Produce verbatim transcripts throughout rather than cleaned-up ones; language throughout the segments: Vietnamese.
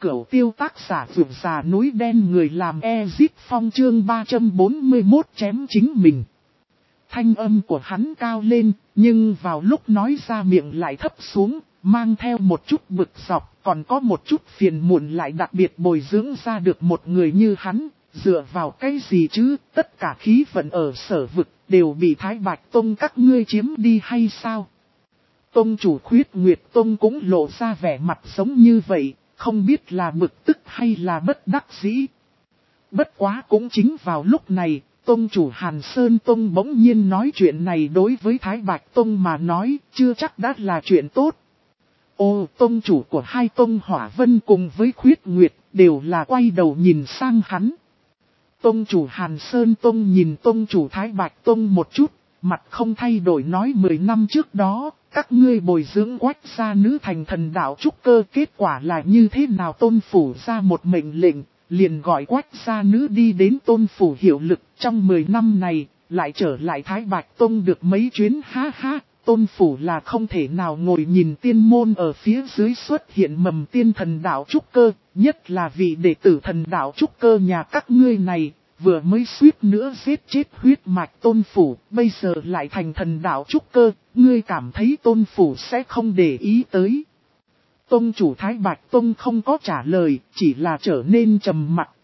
Cửu tiêu tác giả vượt già núi đen người làm Ezip Phong chương ba trăm bốn mươi mốt chém chính mình. Thanh âm của hắn cao lên, nhưng vào lúc nói ra miệng lại thấp xuống, mang theo một chút bực dọc, còn có một chút phiền muộn lại đặc biệt bồi dưỡng ra được một người như hắn. Dựa vào cái gì chứ, tất cả khí vận ở Sở Vực đều bị Thái Bạch Tông các ngươi chiếm đi hay sao? Tông chủ Khuyết Nguyệt Tông cũng lộ ra vẻ mặt giống như vậy, không biết là bực tức hay là bất đắc dĩ. Bất quá cũng chính vào lúc này, Tông chủ Hàn Sơn Tông bỗng nhiên nói chuyện này đối với Thái Bạch Tông mà nói, chưa chắc đã là chuyện tốt. Ô, Tông chủ của hai Tông Hỏa Vân cùng với Khuyết Nguyệt đều là quay đầu nhìn sang hắn. Tông chủ Hàn Sơn Tông nhìn Tông chủ Thái Bạch Tông một chút, mặt không thay đổi nói mười năm trước đó, các ngươi bồi dưỡng Quách gia nữ thành thần đạo trúc cơ, kết quả là như thế nào? Tôn phủ ra một mệnh lệnh, liền gọi Quách gia nữ đi đến Tôn phủ hiệu lực. Trong mười năm này, lại trở lại Thái Bạch Tông được mấy chuyến, ha ha. Tôn phủ là không thể nào ngồi nhìn tiên môn ở phía dưới xuất hiện mầm tiên thần đạo trúc cơ, nhất là vị đệ tử thần đạo trúc cơ nhà các ngươi này, vừa mới suýt nữa giết chết huyết mạch Tôn phủ, bây giờ lại thành thần đạo trúc cơ, ngươi cảm thấy Tôn phủ sẽ không để ý tới. Tông chủ Thái Bạch Tông không có trả lời, chỉ là trở nên trầm mặc.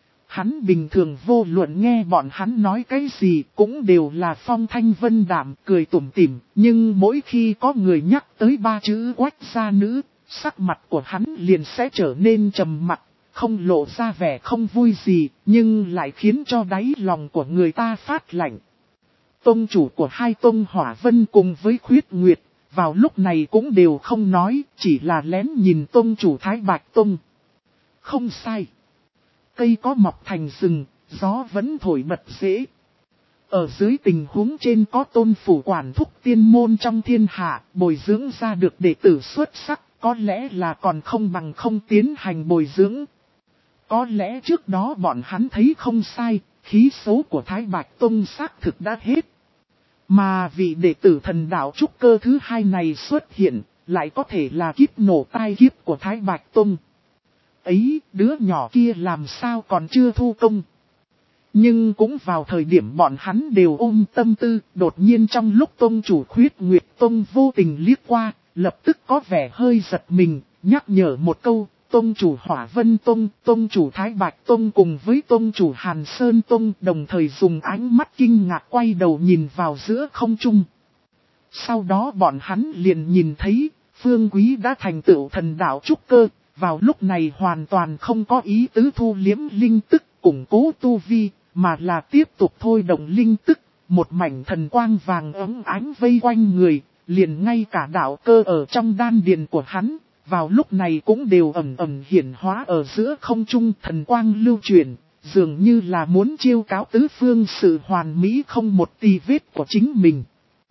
Hắn bình thường vô luận nghe bọn hắn nói cái gì cũng đều là phong thanh vân đạm, cười tủm tỉm, nhưng mỗi khi có người nhắc tới ba chữ Quách gia nữ, sắc mặt của hắn liền sẽ trở nên trầm mặc, không lộ ra vẻ không vui gì, nhưng lại khiến cho đáy lòng của người ta phát lạnh. Tông chủ của hai Tông Hỏa Vân cùng với Khuyết Nguyệt, vào lúc này cũng đều không nói, chỉ là lén nhìn Tông chủ Thái Bạch Tông. Không sai. Cây có mọc thành rừng, gió vẫn thổi bật rễ. Ở dưới tình huống trên có Tôn phủ quản thúc tiên môn trong thiên hạ, bồi dưỡng ra được đệ tử xuất sắc, có lẽ là còn không bằng không tiến hành bồi dưỡng. Có lẽ trước đó bọn hắn thấy không sai, khí số của Thái Bạch Tông xác thực đã hết. Mà vị đệ tử thần đạo trúc cơ thứ hai này xuất hiện, lại có thể là kiếp nổ tai kiếp của Thái Bạch Tông. Ấy, đứa nhỏ kia làm sao còn chưa thu công. Nhưng cũng vào thời điểm bọn hắn đều ôm tâm tư, đột nhiên trong lúc Tông chủ Khuyết Nguyệt Tông vô tình liếc qua, lập tức có vẻ hơi giật mình, nhắc nhở một câu, Tông chủ Hỏa Vân Tông, Tông chủ Thái Bạch Tông cùng với Tông chủ Hàn Sơn Tông đồng thời dùng ánh mắt kinh ngạc quay đầu nhìn vào giữa không trung. Sau đó bọn hắn liền nhìn thấy, Phương Quý đã thành tựu thần đạo trúc cơ. Vào lúc này hoàn toàn không có ý tứ thu liếm linh tức, củng cố tu vi, mà là tiếp tục thôi động linh tức, một mảnh thần quang vàng ấm ánh vây quanh người, liền ngay cả đạo cơ ở trong đan điền của hắn, vào lúc này cũng đều ẩn ẩn hiển hóa ở giữa không trung, thần quang lưu chuyển, dường như là muốn chiêu cáo tứ phương sự hoàn mỹ không một tì vết của chính mình.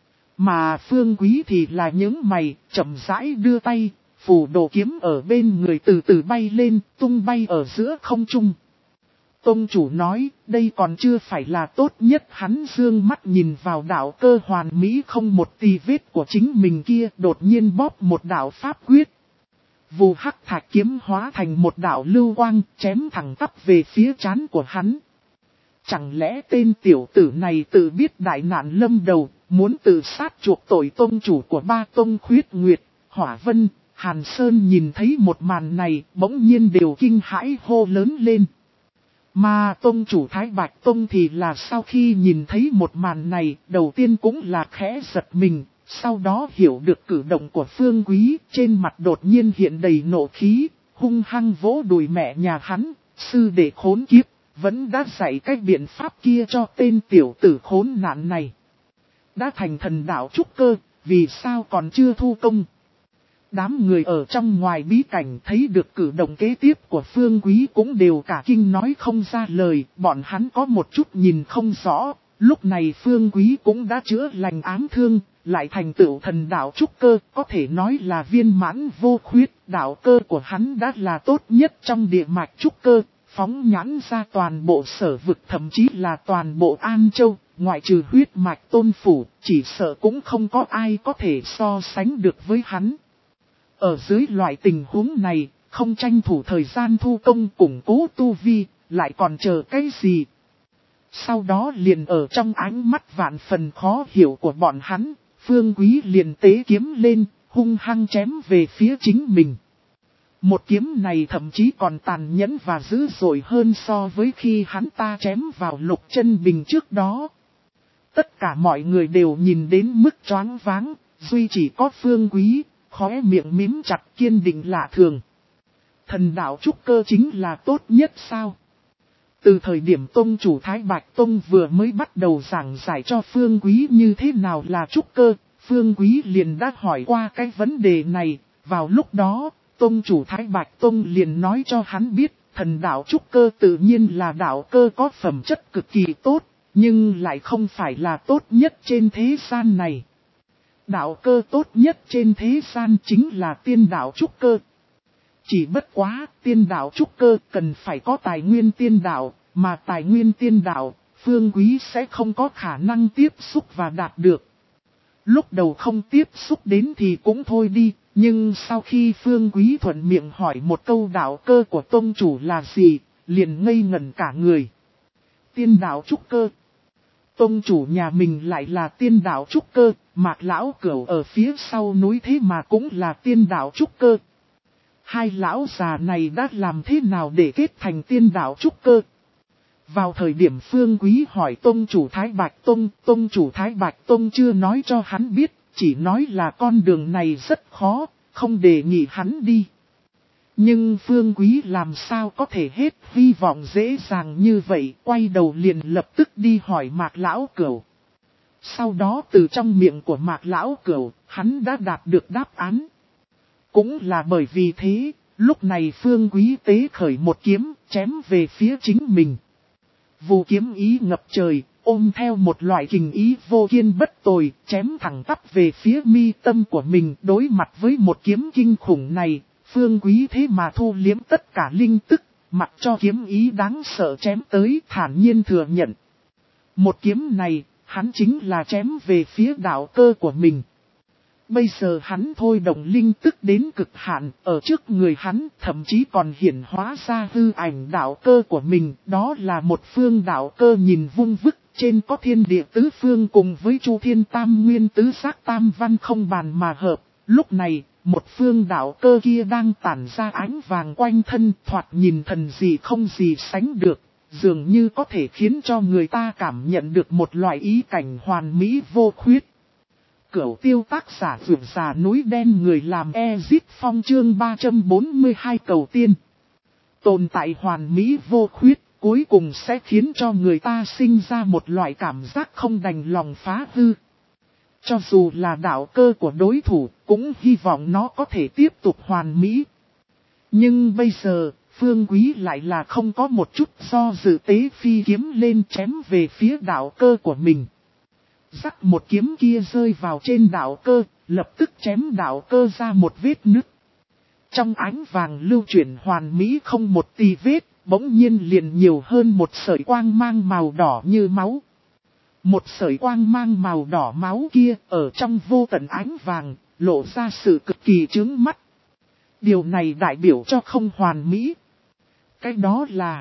Mà Phương Quý thì là những mày, chậm rãi đưa tay. Phù đồ kiếm ở bên người từ từ bay lên, tung bay ở giữa không trung. Tông chủ nói, đây còn chưa phải là tốt nhất. Hắn dương mắt nhìn vào đạo cơ hoàn mỹ không một tì vết của chính mình kia, đột nhiên bóp một đạo pháp quyết. Vù hắc thạch kiếm hóa thành một đạo lưu quang, chém thẳng tắp về phía trán của hắn. Chẳng lẽ tên tiểu tử này tự biết đại nạn lâm đầu, muốn tự sát chuộc tội tông chủ của ba tông Khuyết Nguyệt, Hỏa Vân, Hàn Sơn nhìn thấy một màn này, bỗng nhiên đều kinh hãi hô lớn lên. Mà tông chủ Thái Bạch Tông thì là sau khi nhìn thấy một màn này, đầu tiên cũng là khẽ giật mình, sau đó hiểu được cử động của Phương Quý, trên mặt đột nhiên hiện đầy nộ khí, hung hăng vỗ đùi mẹ nhà hắn, sư đệ khốn kiếp, vẫn đã dạy cách biện pháp kia cho tên tiểu tử khốn nạn này. Đã thành thần đạo trúc cơ, vì sao còn chưa thu công? Đám người ở trong ngoài bí cảnh thấy được cử động kế tiếp của Phương Quý cũng đều cả kinh nói không ra lời, bọn hắn có một chút nhìn không rõ, lúc này Phương Quý cũng đã chữa lành ám thương, lại thành tựu thần đạo trúc cơ, có thể nói là viên mãn vô khuyết, đạo cơ của hắn đã là tốt nhất trong địa mạch trúc cơ, phóng nhãn ra toàn bộ Sở Vực thậm chí là toàn bộ An Châu, ngoại trừ huyết mạch Tôn phủ, chỉ sợ cũng không có ai có thể so sánh được với hắn. Ở dưới loại tình huống này, không tranh thủ thời gian thu công củng cố tu vi, lại còn chờ cái gì? Sau đó liền ở trong ánh mắt vạn phần khó hiểu của bọn hắn, Phương Quý liền tế kiếm lên, hung hăng chém về phía chính mình. Một kiếm này thậm chí còn tàn nhẫn và dữ dội hơn so với khi hắn ta chém vào Lục Chân Bình trước đó. Tất cả mọi người đều nhìn đến mức choáng váng, duy chỉ có Phương Quý, khóe miệng mím chặt kiên định lạ thường. Thần đạo trúc cơ chính là tốt nhất sao? Từ thời điểm tông chủ Thái Bạch Tông vừa mới bắt đầu giảng giải cho Phương Quý như thế nào là trúc cơ, Phương Quý liền đã hỏi qua cái vấn đề này. Vào lúc đó, tông chủ Thái Bạch Tông liền nói cho hắn biết, thần đạo trúc cơ tự nhiên là đạo cơ có phẩm chất cực kỳ tốt, nhưng lại không phải là tốt nhất trên thế gian này. Đạo cơ tốt nhất trên thế gian chính là tiên đạo trúc cơ. Chỉ bất quá, tiên đạo trúc cơ cần phải có tài nguyên tiên đạo, mà tài nguyên tiên đạo, Phương Quý sẽ không có khả năng tiếp xúc và đạt được. Lúc đầu không tiếp xúc đến thì cũng thôi đi, nhưng sau khi Phương Quý thuận miệng hỏi một câu đạo cơ của tông chủ là gì, liền ngây ngẩn cả người. Tiên đạo trúc cơ. Tông chủ nhà mình lại là tiên đạo trúc cơ, Mạc lão cửu ở phía sau núi thế mà cũng là tiên đạo trúc cơ. Hai lão già này đã làm thế nào để kết thành tiên đạo trúc cơ? Vào thời điểm Phương Quý hỏi tông chủ Thái Bạch Tông, tông chủ Thái Bạch Tông chưa nói cho hắn biết, chỉ nói là con đường này rất khó, không đề nghị hắn đi. Nhưng Phương Quý làm sao có thể hết hy vọng dễ dàng như vậy, quay đầu liền lập tức đi hỏi Mạc lão cửu. Sau đó từ trong miệng của Mạc lão cửu, hắn đã đạt được đáp án. Cũng là bởi vì thế, lúc này Phương Quý tế khởi một kiếm, chém về phía chính mình. Vù kiếm ý ngập trời, ôm theo một loại kình ý vô kiên bất tồi, chém thẳng tắp về phía mi tâm của mình. Đối mặt với một kiếm kinh khủng này, Phương Quý thế mà thu liếm tất cả linh tức, mặc cho kiếm ý đáng sợ chém tới, thản nhiên thừa nhận. Một kiếm này, hắn chính là chém về phía đạo cơ của mình. Bây giờ hắn thôi động linh tức đến cực hạn, ở trước người hắn thậm chí còn hiển hóa ra hư ảnh đạo cơ của mình. Đó là một phương đạo cơ nhìn vung vức, trên có thiên địa tứ phương cùng với chu thiên tam nguyên tứ giác tam văn không bàn mà hợp. Lúc này, một phương đạo cơ kia đang tản ra ánh vàng quanh thân, thoạt nhìn thần gì không gì sánh được, dường như có thể khiến cho người ta cảm nhận được một loại ý cảnh hoàn mỹ vô khuyết. Cửu tiêu tác giả vượt già núi đen người làm Ezit Phong chương ba trăm bốn mươi hai cầu tiên. Tồn tại hoàn mỹ vô khuyết, cuối cùng sẽ khiến cho người ta sinh ra một loại cảm giác không đành lòng phá hư. Cho dù là đạo cơ của đối thủ, cũng hy vọng nó có thể tiếp tục hoàn mỹ. Nhưng bây giờ, Phương Quý lại là không có một chút do dự tế phi kiếm lên chém về phía đạo cơ của mình. Rắc một kiếm kia rơi vào trên đạo cơ, lập tức chém đạo cơ ra một vết nứt. Trong ánh vàng lưu chuyển hoàn mỹ không một tì vết, bỗng nhiên liền nhiều hơn một sợi quang mang màu đỏ như máu. Một sợi quang mang màu đỏ máu kia ở trong vô tận ánh vàng, lộ ra sự cực kỳ chướng mắt. Điều này đại biểu cho không hoàn mỹ. Cái đó là,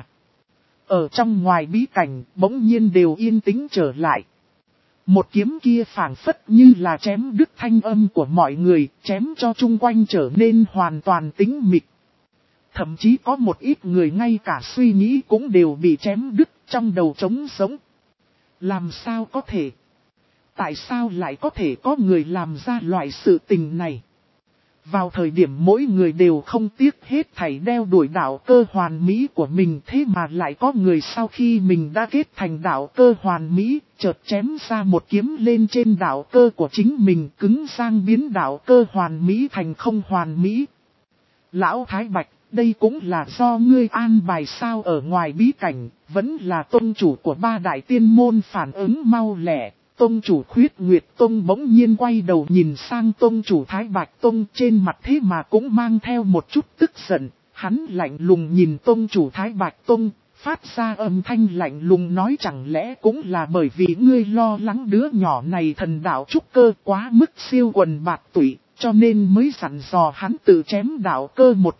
ở trong ngoài bí cảnh bỗng nhiên đều yên tĩnh trở lại. Một kiếm kia phảng phất như là chém đứt thanh âm của mọi người, chém cho chung quanh trở nên hoàn toàn tĩnh mịch. Thậm chí có một ít người ngay cả suy nghĩ cũng đều bị chém đứt trong đầu trống sống. Làm sao có thể? Tại sao lại có thể có người làm ra loại sự tình này? Vào thời điểm mỗi người đều không tiếc hết thảy đeo đuổi đạo cơ hoàn mỹ của mình, thế mà lại có người sau khi mình đã kết thành đạo cơ hoàn mỹ, chợt chém ra một kiếm lên trên đạo cơ của chính mình, cứng sang biến đạo cơ hoàn mỹ thành không hoàn mỹ. Lão Thái Bạch, đây cũng là do ngươi an bài sao? Ở ngoài bí cảnh, vẫn là tôn chủ của ba đại tiên môn phản ứng mau lẹ. Tông chủ Khuyết Nguyệt Tông bỗng nhiên quay đầu nhìn sang tông chủ Thái Bạch Tông, trên mặt thế mà cũng mang theo một chút tức giận. Hắn lạnh lùng nhìn tông chủ Thái Bạch Tông, phát ra âm thanh lạnh lùng nói, chẳng lẽ cũng là bởi vì ngươi lo lắng đứa nhỏ này thần đạo trúc cơ quá mức siêu quần bạt tụy, cho nên mới dặn dò hắn tự chém đạo cơ một kiếm,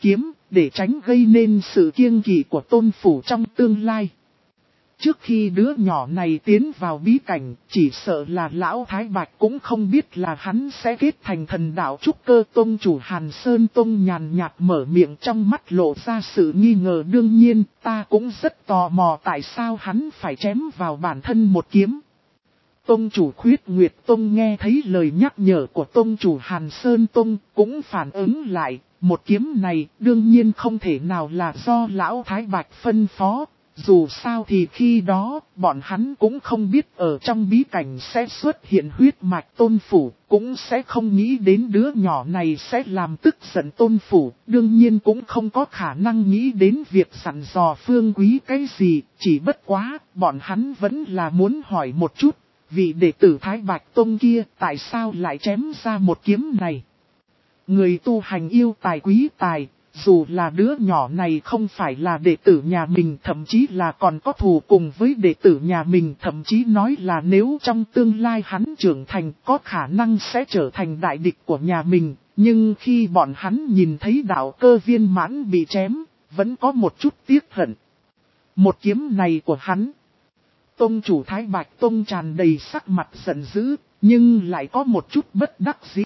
để tránh gây nên sự kiêng kỵ của tôn phủ trong tương lai. Trước khi đứa nhỏ này tiến vào bí cảnh, chỉ sợ là lão Thái Bạch cũng không biết là hắn sẽ kết thành thần đạo trúc cơ. Tông chủ Hàn Sơn Tông nhàn nhạt mở miệng, trong mắt lộ ra sự nghi ngờ. Đương nhiên, ta cũng rất tò mò tại sao hắn phải chém vào bản thân một kiếm. Tông chủ Khuyết Nguyệt Tông nghe thấy lời nhắc nhở của tông chủ Hàn Sơn Tông cũng phản ứng lại. Một kiếm này đương nhiên không thể nào là do lão Thái Bạch phân phó. Dù sao thì khi đó, bọn hắn cũng không biết ở trong bí cảnh sẽ xuất hiện huyết mạch tôn phủ, cũng sẽ không nghĩ đến đứa nhỏ này sẽ làm tức giận tôn phủ, đương nhiên cũng không có khả năng nghĩ đến việc sẵn dò Phương Quý cái gì, chỉ bất quá, bọn hắn vẫn là muốn hỏi một chút, vị đệ tử Thái Bạch Tông kia tại sao lại chém ra một kiếm này. Người tu hành yêu tài quý tài. Dù là đứa nhỏ này không phải là đệ tử nhà mình, thậm chí là còn có thù cùng với đệ tử nhà mình, thậm chí nói là nếu trong tương lai hắn trưởng thành có khả năng sẽ trở thành đại địch của nhà mình. Nhưng khi bọn hắn nhìn thấy đạo cơ viên mãn bị chém, vẫn có một chút tiếc hận. Một kiếm này của hắn. Tông chủ Thái Bạch Tông tràn đầy sắc mặt giận dữ, nhưng lại có một chút bất đắc dĩ.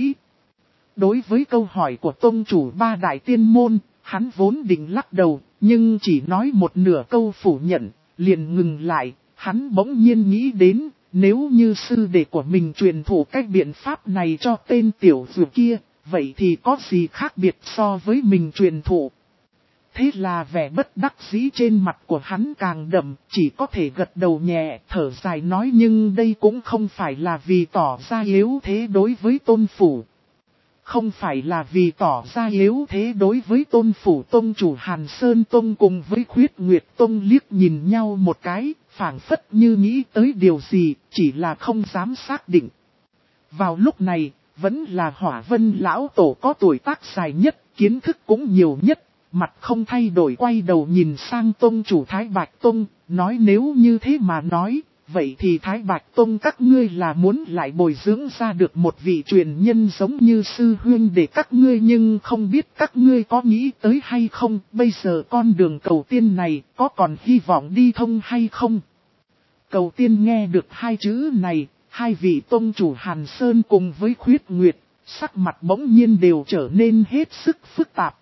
Đối với câu hỏi của tông chủ ba đại tiên môn, hắn vốn định lắc đầu, nhưng chỉ nói một nửa câu phủ nhận, liền ngừng lại. Hắn bỗng nhiên nghĩ đến, nếu như sư đệ của mình truyền thụ cách biện pháp này cho tên tiểu tử kia, vậy thì có gì khác biệt so với mình truyền thụ. Thế là vẻ bất đắc dĩ trên mặt của hắn càng đậm, chỉ có thể gật đầu nhẹ, thở dài nói, nhưng đây cũng không phải là vì tỏ ra yếu thế đối với tôn phủ. Không phải là vì tỏ ra yếu thế đối với tôn phủ. Tông chủ Hàn Sơn Tông cùng với Khuyết Nguyệt Tông liếc nhìn nhau một cái, phảng phất như nghĩ tới điều gì, chỉ là không dám xác định. Vào lúc này, vẫn là Hỏa Vân lão tổ có tuổi tác dài nhất, kiến thức cũng nhiều nhất, mặt không thay đổi quay đầu nhìn sang tông chủ Thái Bạch Tông, nói nếu như thế mà nói. Vậy thì Thái Bạch Tông các ngươi là muốn lại bồi dưỡng ra được một vị truyền nhân giống như sư huynh để các ngươi, nhưng không biết các ngươi có nghĩ tới hay không, bây giờ con đường cầu tiên này có còn hy vọng đi thông hay không? Cầu tiên nghe được hai chữ này, hai vị tông chủ Hàn Sơn cùng với Khuyết Nguyệt, sắc mặt bỗng nhiên đều trở nên hết sức phức tạp.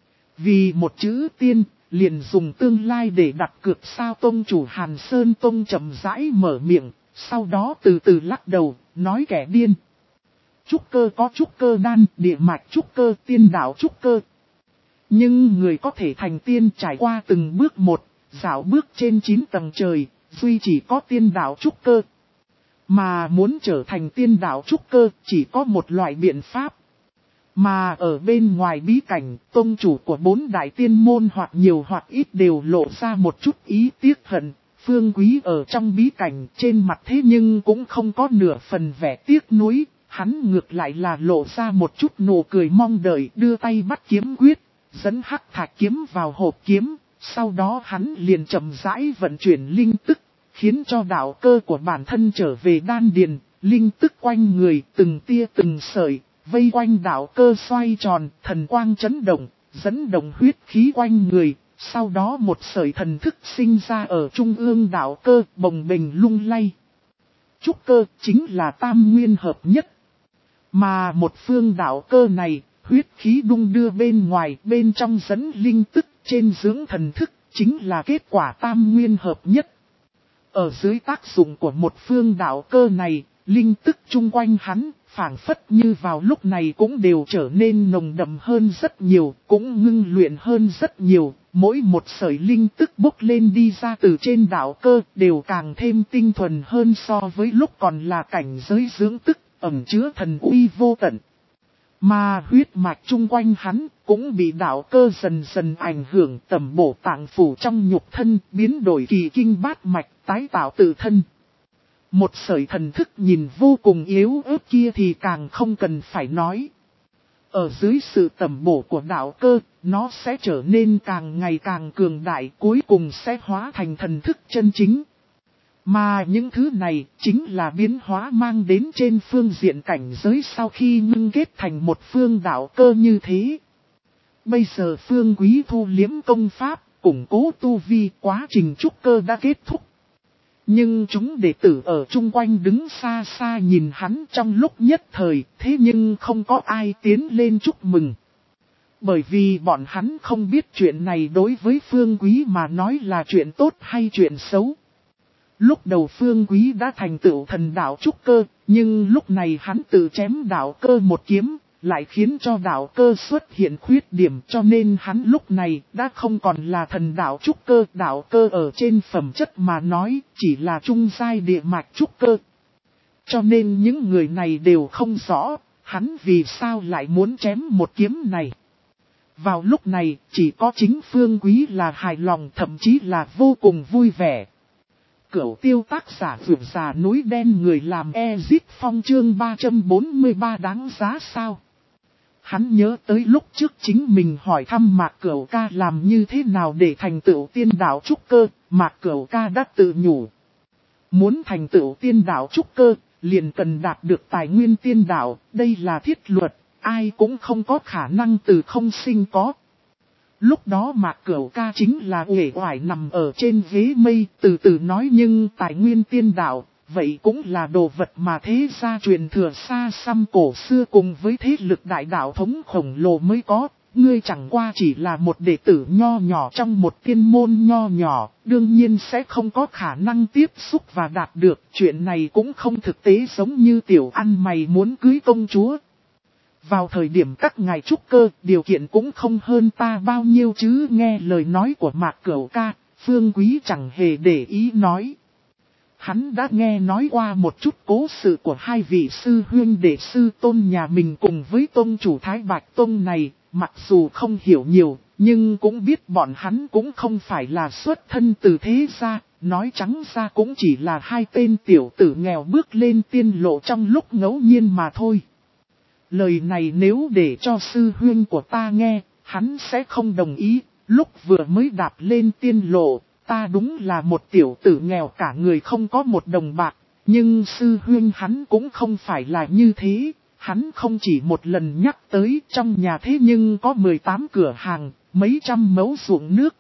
Vì một chữ tiên, liền dùng tương lai để đặt cược sao? Tông chủ Hàn Sơn Tông chậm rãi mở miệng, sau đó từ từ lắc đầu, nói kẻ điên. Trúc cơ có trúc cơ đan, địa mạch trúc cơ, tiên đạo trúc cơ. Nhưng người có thể thành tiên trải qua từng bước một, dạo bước trên chín tầng trời, duy chỉ có tiên đạo trúc cơ. Mà muốn trở thành tiên đạo trúc cơ, chỉ có một loại biện pháp. Mà ở bên ngoài bí cảnh, tông chủ của bốn đại tiên môn hoặc nhiều hoặc ít đều lộ ra một chút ý tiếc hận. Phương Quý ở trong bí cảnh trên mặt thế nhưng cũng không có nửa phần vẻ tiếc nuối. Hắn ngược lại là lộ ra một chút nụ cười mong đợi, đưa tay bắt kiếm quyết, dẫn hắc thạch kiếm vào hộp kiếm. Sau đó hắn liền chậm rãi vận chuyển linh tức, khiến cho đạo cơ của bản thân trở về đan điền, linh tức quanh người từng tia từng sợi. Vây quanh đạo cơ xoay tròn, thần quang chấn động, dẫn động huyết khí quanh người, sau đó một sợi thần thức sinh ra ở trung ương đạo cơ, bồng bềnh lung lay. Trúc cơ chính là tam nguyên hợp nhất. Mà một phương đạo cơ này, huyết khí đung đưa bên ngoài, bên trong dẫn linh tức, trên dưỡng thần thức, chính là kết quả tam nguyên hợp nhất. Ở dưới tác dụng của một phương đạo cơ này, linh tức chung quanh hắn, phảng phất như vào lúc này cũng đều trở nên nồng đậm hơn rất nhiều, cũng ngưng luyện hơn rất nhiều. Mỗi một sợi linh tức bốc lên đi ra từ trên đạo cơ đều càng thêm tinh thuần hơn so với lúc còn là cảnh giới dưỡng tức, ẩn chứa thần uy vô tận. Mà huyết mạch chung quanh hắn cũng bị đạo cơ dần dần ảnh hưởng, tẩm bổ tạng phủ trong nhục thân, biến đổi kỳ kinh bát mạch, tái tạo tự thân. Một sợi thần thức nhìn vô cùng yếu ớt kia thì càng không cần phải nói. Ở dưới sự tẩm bổ của đạo cơ, nó sẽ trở nên càng ngày càng cường đại, cuối cùng sẽ hóa thành thần thức chân chính. Mà những thứ này chính là biến hóa mang đến trên phương diện cảnh giới sau khi ngưng kết thành một phương đạo cơ như thế. Bây giờ Phương Quý thu liếm công pháp, củng cố tu vi, quá trình trúc cơ đã kết thúc. Nhưng chúng đệ tử ở chung quanh đứng xa xa nhìn hắn trong lúc nhất thời, thế nhưng không có ai tiến lên chúc mừng. Bởi vì bọn hắn không biết chuyện này đối với Phương Quý mà nói là chuyện tốt hay chuyện xấu. Lúc đầu Phương Quý đã thành tựu thần đạo trúc cơ, nhưng lúc này hắn tự chém đạo cơ một kiếm, lại khiến cho đạo cơ xuất hiện khuyết điểm, cho nên hắn lúc này đã không còn là thần đạo trúc cơ. Đạo cơ ở trên phẩm chất mà nói chỉ là trung giai địa mạch trúc cơ. Cho nên những người này đều không rõ, hắn vì sao lại muốn chém một kiếm này. Vào lúc này chỉ có chính Phương Quý là hài lòng, thậm chí là vô cùng vui vẻ. Cửu tiêu tác giả vượt già núi đen, người làm Ezip Phong chương ba trăm bốn mươi ba đáng giá sao? Hắn nhớ tới lúc trước chính mình hỏi thăm Mạc Cửu ca làm như thế nào để thành tựu tiên đạo trúc cơ, Mạc Cửu ca đã tự nhủ. Muốn thành tựu tiên đạo trúc cơ, liền cần đạt được tài nguyên tiên đạo, đây là thiết luật, ai cũng không có khả năng từ không sinh có. Lúc đó Mạc Cửu ca chính là uể oải nằm ở trên ghế mây, từ từ nói, nhưng tài nguyên tiên đạo, vậy cũng là đồ vật mà thế gia truyền thừa xa xăm cổ xưa cùng với thế lực đại đạo thống khổng lồ mới có. Ngươi chẳng qua chỉ là một đệ tử nho nhỏ trong một tiên môn nho nhỏ, đương nhiên sẽ không có khả năng tiếp xúc và đạt được. Chuyện này cũng không thực tế, giống như tiểu ăn mày muốn cưới công chúa. Vào thời điểm các ngài trúc cơ, điều kiện cũng không hơn ta bao nhiêu chứ. Nghe lời nói của Mạc Cửu ca, Phương Quý chẳng hề để ý nói. Hắn đã nghe nói qua một chút cố sự của hai vị sư huynh đệ sư tôn nhà mình cùng với tôn chủ Thái Bạch Tông này, mặc dù không hiểu nhiều, nhưng cũng biết bọn hắn cũng không phải là xuất thân từ thế gia, nói trắng ra cũng chỉ là hai tên tiểu tử nghèo bước lên tiên lộ trong lúc ngẫu nhiên mà thôi. Lời này nếu để cho sư huynh của ta nghe, hắn sẽ không đồng ý. Lúc vừa mới đạp lên tiên lộ, ta đúng là một tiểu tử nghèo cả người không có một đồng bạc. Nhưng sư huynh hắn cũng không phải là như thế. Hắn không chỉ một lần nhắc tới trong nhà thế nhưng có mười tám cửa hàng, mấy trăm mẫu ruộng nước.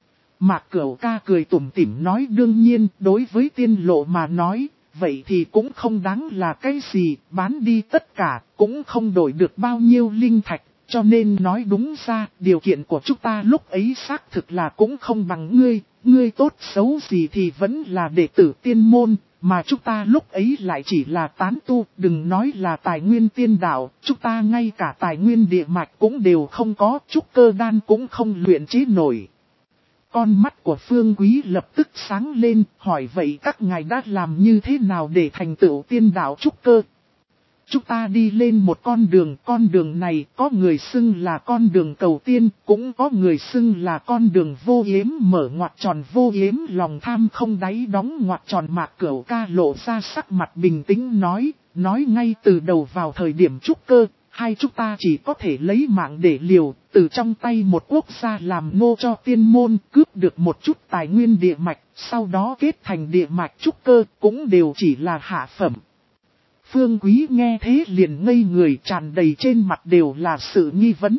Mạc Cửu ca cười tủm tỉm nói, đương nhiên đối với tiên lộ mà nói, vậy thì cũng không đáng là cái gì, bán đi tất cả, cũng không đổi được bao nhiêu linh thạch, cho nên nói đúng ra, điều kiện của chúng ta lúc ấy xác thực là cũng không bằng ngươi, ngươi tốt xấu gì thì vẫn là đệ tử tiên môn, mà chúng ta lúc ấy lại chỉ là tán tu, đừng nói là tài nguyên tiên đạo, chúng ta ngay cả tài nguyên địa mạch cũng đều không có, trúc cơ đan cũng không luyện chế nổi. Con mắt của Phương Quý lập tức sáng lên, hỏi vậy các ngài đã làm như thế nào để thành tựu tiên đạo trúc cơ? Chúng ta đi lên một con đường, con đường này có người xưng là con đường cầu tiên, cũng có người xưng là con đường vô yếm, mở ngoặc tròn vô yếm, lòng tham không đáy đóng ngoặc tròn. Mạc Cửu ca lộ ra sắc mặt bình tĩnh nói, nói ngay từ đầu vào thời điểm trúc cơ, hai chúng ta chỉ có thể lấy mạng để liều, từ trong tay một quốc gia làm nô cho tiên môn, cướp được một chút tài nguyên địa mạch, sau đó kết thành địa mạch trúc cơ, cũng đều chỉ là hạ phẩm. Phương Quý nghe thế liền ngây người, tràn đầy trên mặt đều là sự nghi vấn.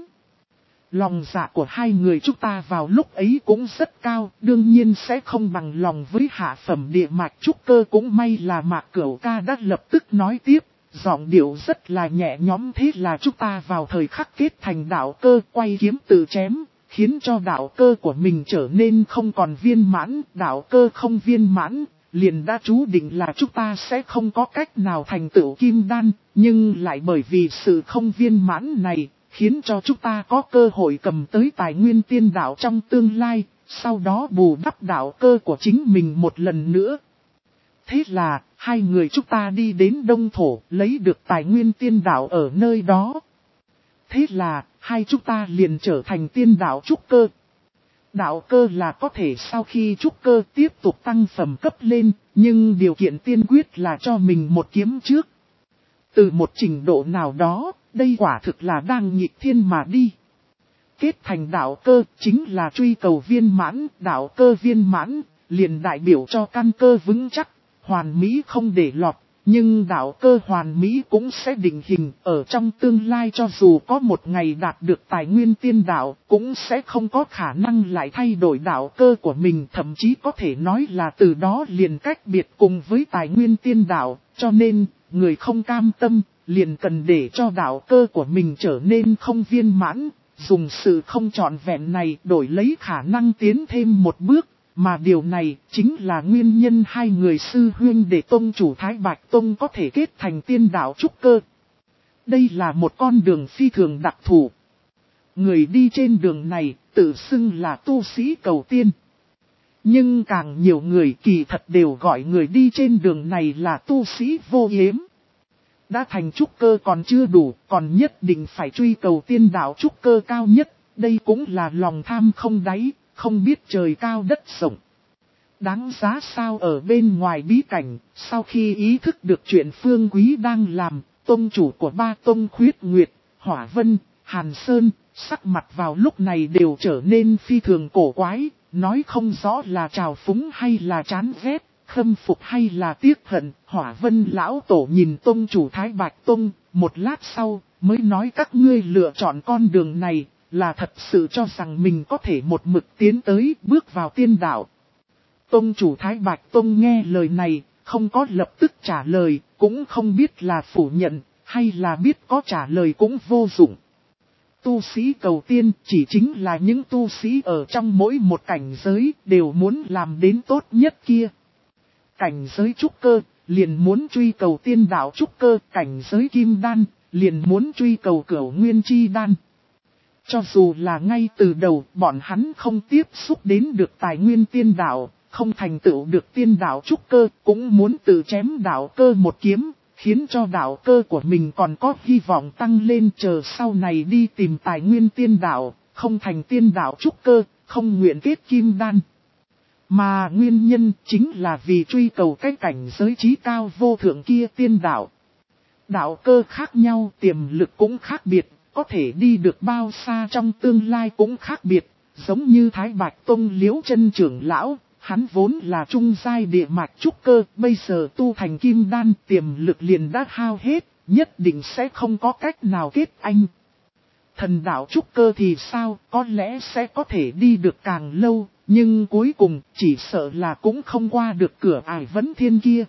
Lòng dạ của hai người chúng ta vào lúc ấy cũng rất cao, đương nhiên sẽ không bằng lòng với hạ phẩm địa mạch trúc cơ. Cũng may là Mạc Cửu ca đã lập tức nói tiếp, giọng điệu rất là nhẹ nhõm, thế là chúng ta vào thời khắc kết thành đạo cơ, quay kiếm tự chém, khiến cho đạo cơ của mình trở nên không còn viên mãn. Đạo cơ không viên mãn, liền đã chú định là chúng ta sẽ không có cách nào thành tựu kim đan, nhưng lại bởi vì sự không viên mãn này, khiến cho chúng ta có cơ hội cầm tới tài nguyên tiên đạo trong tương lai, sau đó bù đắp đạo cơ của chính mình một lần nữa. Thế là, hai người chúng ta đi đến Đông Thổ, lấy được tài nguyên tiên đạo ở nơi đó. Thế là, hai chúng ta liền trở thành tiên đạo trúc cơ. Đạo cơ là có thể sau khi trúc cơ tiếp tục tăng phẩm cấp lên, nhưng điều kiện tiên quyết là cho mình một kiếm trước. Từ một trình độ nào đó, đây quả thực là đang nghịch thiên mà đi. Kết thành đạo cơ chính là truy cầu viên mãn, đạo cơ viên mãn, liền đại biểu cho căn cơ vững chắc, hoàn mỹ không để lọt. Nhưng đạo cơ hoàn mỹ cũng sẽ định hình ở trong tương lai, cho dù có một ngày đạt được tài nguyên tiên đạo, cũng sẽ không có khả năng lại thay đổi đạo cơ của mình, thậm chí có thể nói là từ đó liền cách biệt cùng với tài nguyên tiên đạo, cho nên, người không cam tâm, liền cần để cho đạo cơ của mình trở nên không viên mãn, dùng sự không trọn vẹn này đổi lấy khả năng tiến thêm một bước. Mà điều này chính là nguyên nhân hai người sư huynh để tông chủ Thái Bạch Tông có thể kết thành tiên đạo trúc cơ. Đây là một con đường phi thường đặc thù. Người đi trên đường này tự xưng là tu sĩ cầu tiên. Nhưng càng nhiều người kỳ thật đều gọi người đi trên đường này là tu sĩ vô yếm. Đã thành trúc cơ còn chưa đủ, còn nhất định phải truy cầu tiên đạo trúc cơ cao nhất. Đây cũng là lòng tham không đáy. Không biết trời cao đất rộng. Đáng giá sao ở bên ngoài bí cảnh, sau khi ý thức được chuyện Phương Quý đang làm, tông chủ của ba tông Khuyết Nguyệt, Hỏa Vân, Hàn Sơn, sắc mặt vào lúc này đều trở nên phi thường cổ quái, nói không rõ là trào phúng hay là chán ghét, khâm phục hay là tiếc hận. Hỏa Vân lão tổ nhìn tông chủ Thái Bạch Tông, một lát sau, mới nói các ngươi lựa chọn con đường này. Là thật sự cho rằng mình có thể một mực tiến tới bước vào tiên đạo. Tông chủ Thái Bạch Tông nghe lời này, không có lập tức trả lời, cũng không biết là phủ nhận, hay là biết có trả lời cũng vô dụng. Tu sĩ cầu tiên chỉ chính là những tu sĩ ở trong mỗi một cảnh giới đều muốn làm đến tốt nhất kia. Cảnh giới trúc cơ, liền muốn truy cầu tiên đạo trúc cơ, cảnh giới kim đan, liền muốn truy cầu cửu nguyên chi đan. Cho dù là ngay từ đầu bọn hắn không tiếp xúc đến được tài nguyên tiên đạo, không thành tựu được tiên đạo trúc cơ, cũng muốn tự chém đạo cơ một kiếm, khiến cho đạo cơ của mình còn có hy vọng tăng lên, chờ sau này đi tìm tài nguyên tiên đạo, không thành tiên đạo trúc cơ, không nguyện kết kim đan. Mà nguyên nhân chính là vì truy cầu cái cảnh giới trí cao vô thượng kia tiên đạo. Đạo cơ khác nhau, tiềm lực cũng khác biệt. Có thể đi được bao xa trong tương lai cũng khác biệt, giống như Thái Bạch Tông Liễu Chân trưởng lão, hắn vốn là trung giai địa mạch trúc cơ, bây giờ tu thành kim đan, tiềm lực liền đã hao hết, nhất định sẽ không có cách nào kết anh. Thần đạo trúc cơ thì sao, có lẽ sẽ có thể đi được càng lâu, nhưng cuối cùng chỉ sợ là cũng không qua được cửa ải vấn thiên kia.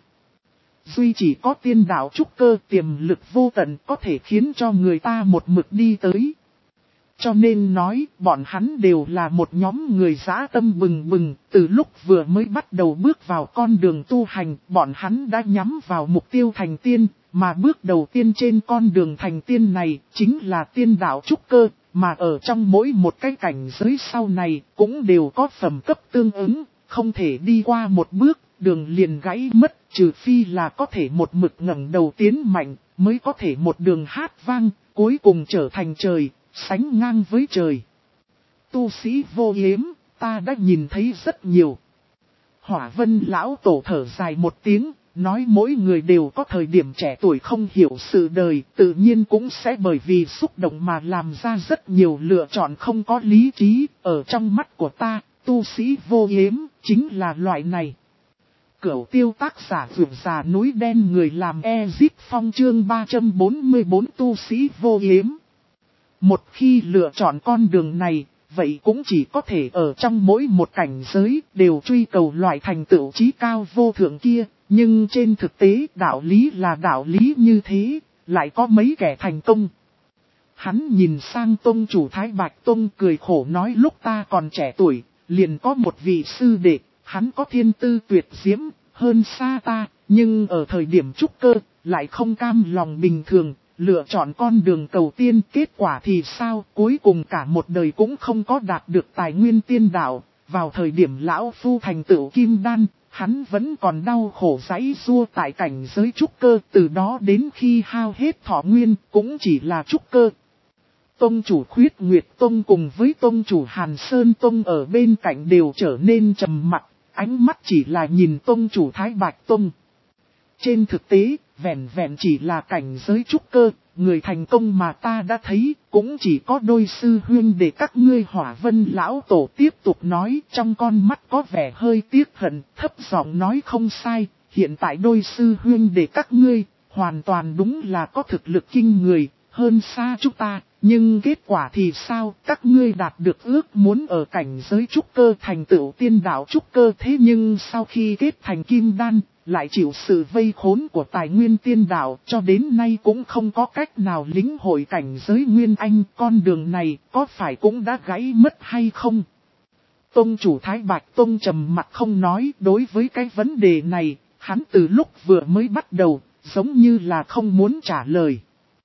Duy chỉ có tiên đạo trúc cơ tiềm lực vô tận có thể khiến cho người ta một mực đi tới. Cho nên nói bọn hắn đều là một nhóm người dã tâm bừng bừng, từ lúc vừa mới bắt đầu bước vào con đường tu hành, bọn hắn đã nhắm vào mục tiêu thành tiên, mà bước đầu tiên trên con đường thành tiên này chính là tiên đạo trúc cơ, mà ở trong mỗi một cái cảnh giới sau này cũng đều có phẩm cấp tương ứng, không thể đi qua một bước. Đường liền gãy mất, trừ phi là có thể một mực ngẩng đầu tiến mạnh, mới có thể một đường hát vang, cuối cùng trở thành trời, sánh ngang với trời. Tu sĩ vô yếm, ta đã nhìn thấy rất nhiều. Hỏa Vân lão tổ thở dài một tiếng, nói mỗi người đều có thời điểm trẻ tuổi không hiểu sự đời, tự nhiên cũng sẽ bởi vì xúc động mà làm ra rất nhiều lựa chọn không có lý trí, ở trong mắt của ta, tu sĩ vô yếm, chính là loại này. Cửu tiêu tác giả vượt già núi đen người làm Ezip Phong chương ba trăm bốn mươi bốn tu sĩ vô yếm. Một khi lựa chọn con đường này, vậy cũng chỉ có thể ở trong mỗi một cảnh giới đều truy cầu loại thành tựu trí cao vô thượng kia. Nhưng trên thực tế đạo lý là đạo lý như thế, lại có mấy kẻ thành công. Hắn nhìn sang tông chủ Thái Bạch Tông cười khổ nói lúc ta còn trẻ tuổi, liền có một vị sư đệ. Hắn có thiên tư tuyệt diễm, hơn xa ta, nhưng ở thời điểm trúc cơ, lại không cam lòng bình thường, lựa chọn con đường cầu tiên. Kết quả thì sao, cuối cùng cả một đời cũng không có đạt được tài nguyên tiên đạo. Vào thời điểm lão phu thành tựu kim đan, hắn vẫn còn đau khổ giãy giụa tại cảnh giới trúc cơ, từ đó đến khi hao hết thọ nguyên, cũng chỉ là trúc cơ. Tông chủ Khuyết Nguyệt Tông cùng với tông chủ Hàn Sơn Tông ở bên cạnh đều trở nên trầm mặc. Ánh mắt chỉ là nhìn tông chủ Thái Bạch Tông. Trên thực tế, vẹn vẹn chỉ là cảnh giới trúc cơ, người thành công mà ta đã thấy, cũng chỉ có đôi sư huynh để các ngươi. Hỏa Vân lão tổ tiếp tục nói, trong con mắt có vẻ hơi tiếc hận, thấp giọng nói không sai, hiện tại đôi sư huynh đệ các ngươi, hoàn toàn đúng là có thực lực kinh người, hơn xa chúng ta, nhưng kết quả thì sao, các ngươi đạt được ước muốn ở cảnh giới trúc cơ thành tựu tiên đạo trúc cơ, thế nhưng sau khi kết thành kim đan, lại chịu sự vây khốn của tài nguyên tiên đạo, cho đến nay cũng không có cách nào lĩnh hội cảnh giới nguyên anh, con đường này có phải cũng đã gãy mất hay không? Tông chủ Thái Bạch Tông trầm mặt không nói. Đối với cái vấn đề này, hắn từ lúc vừa mới bắt đầu, giống như là không muốn trả lời.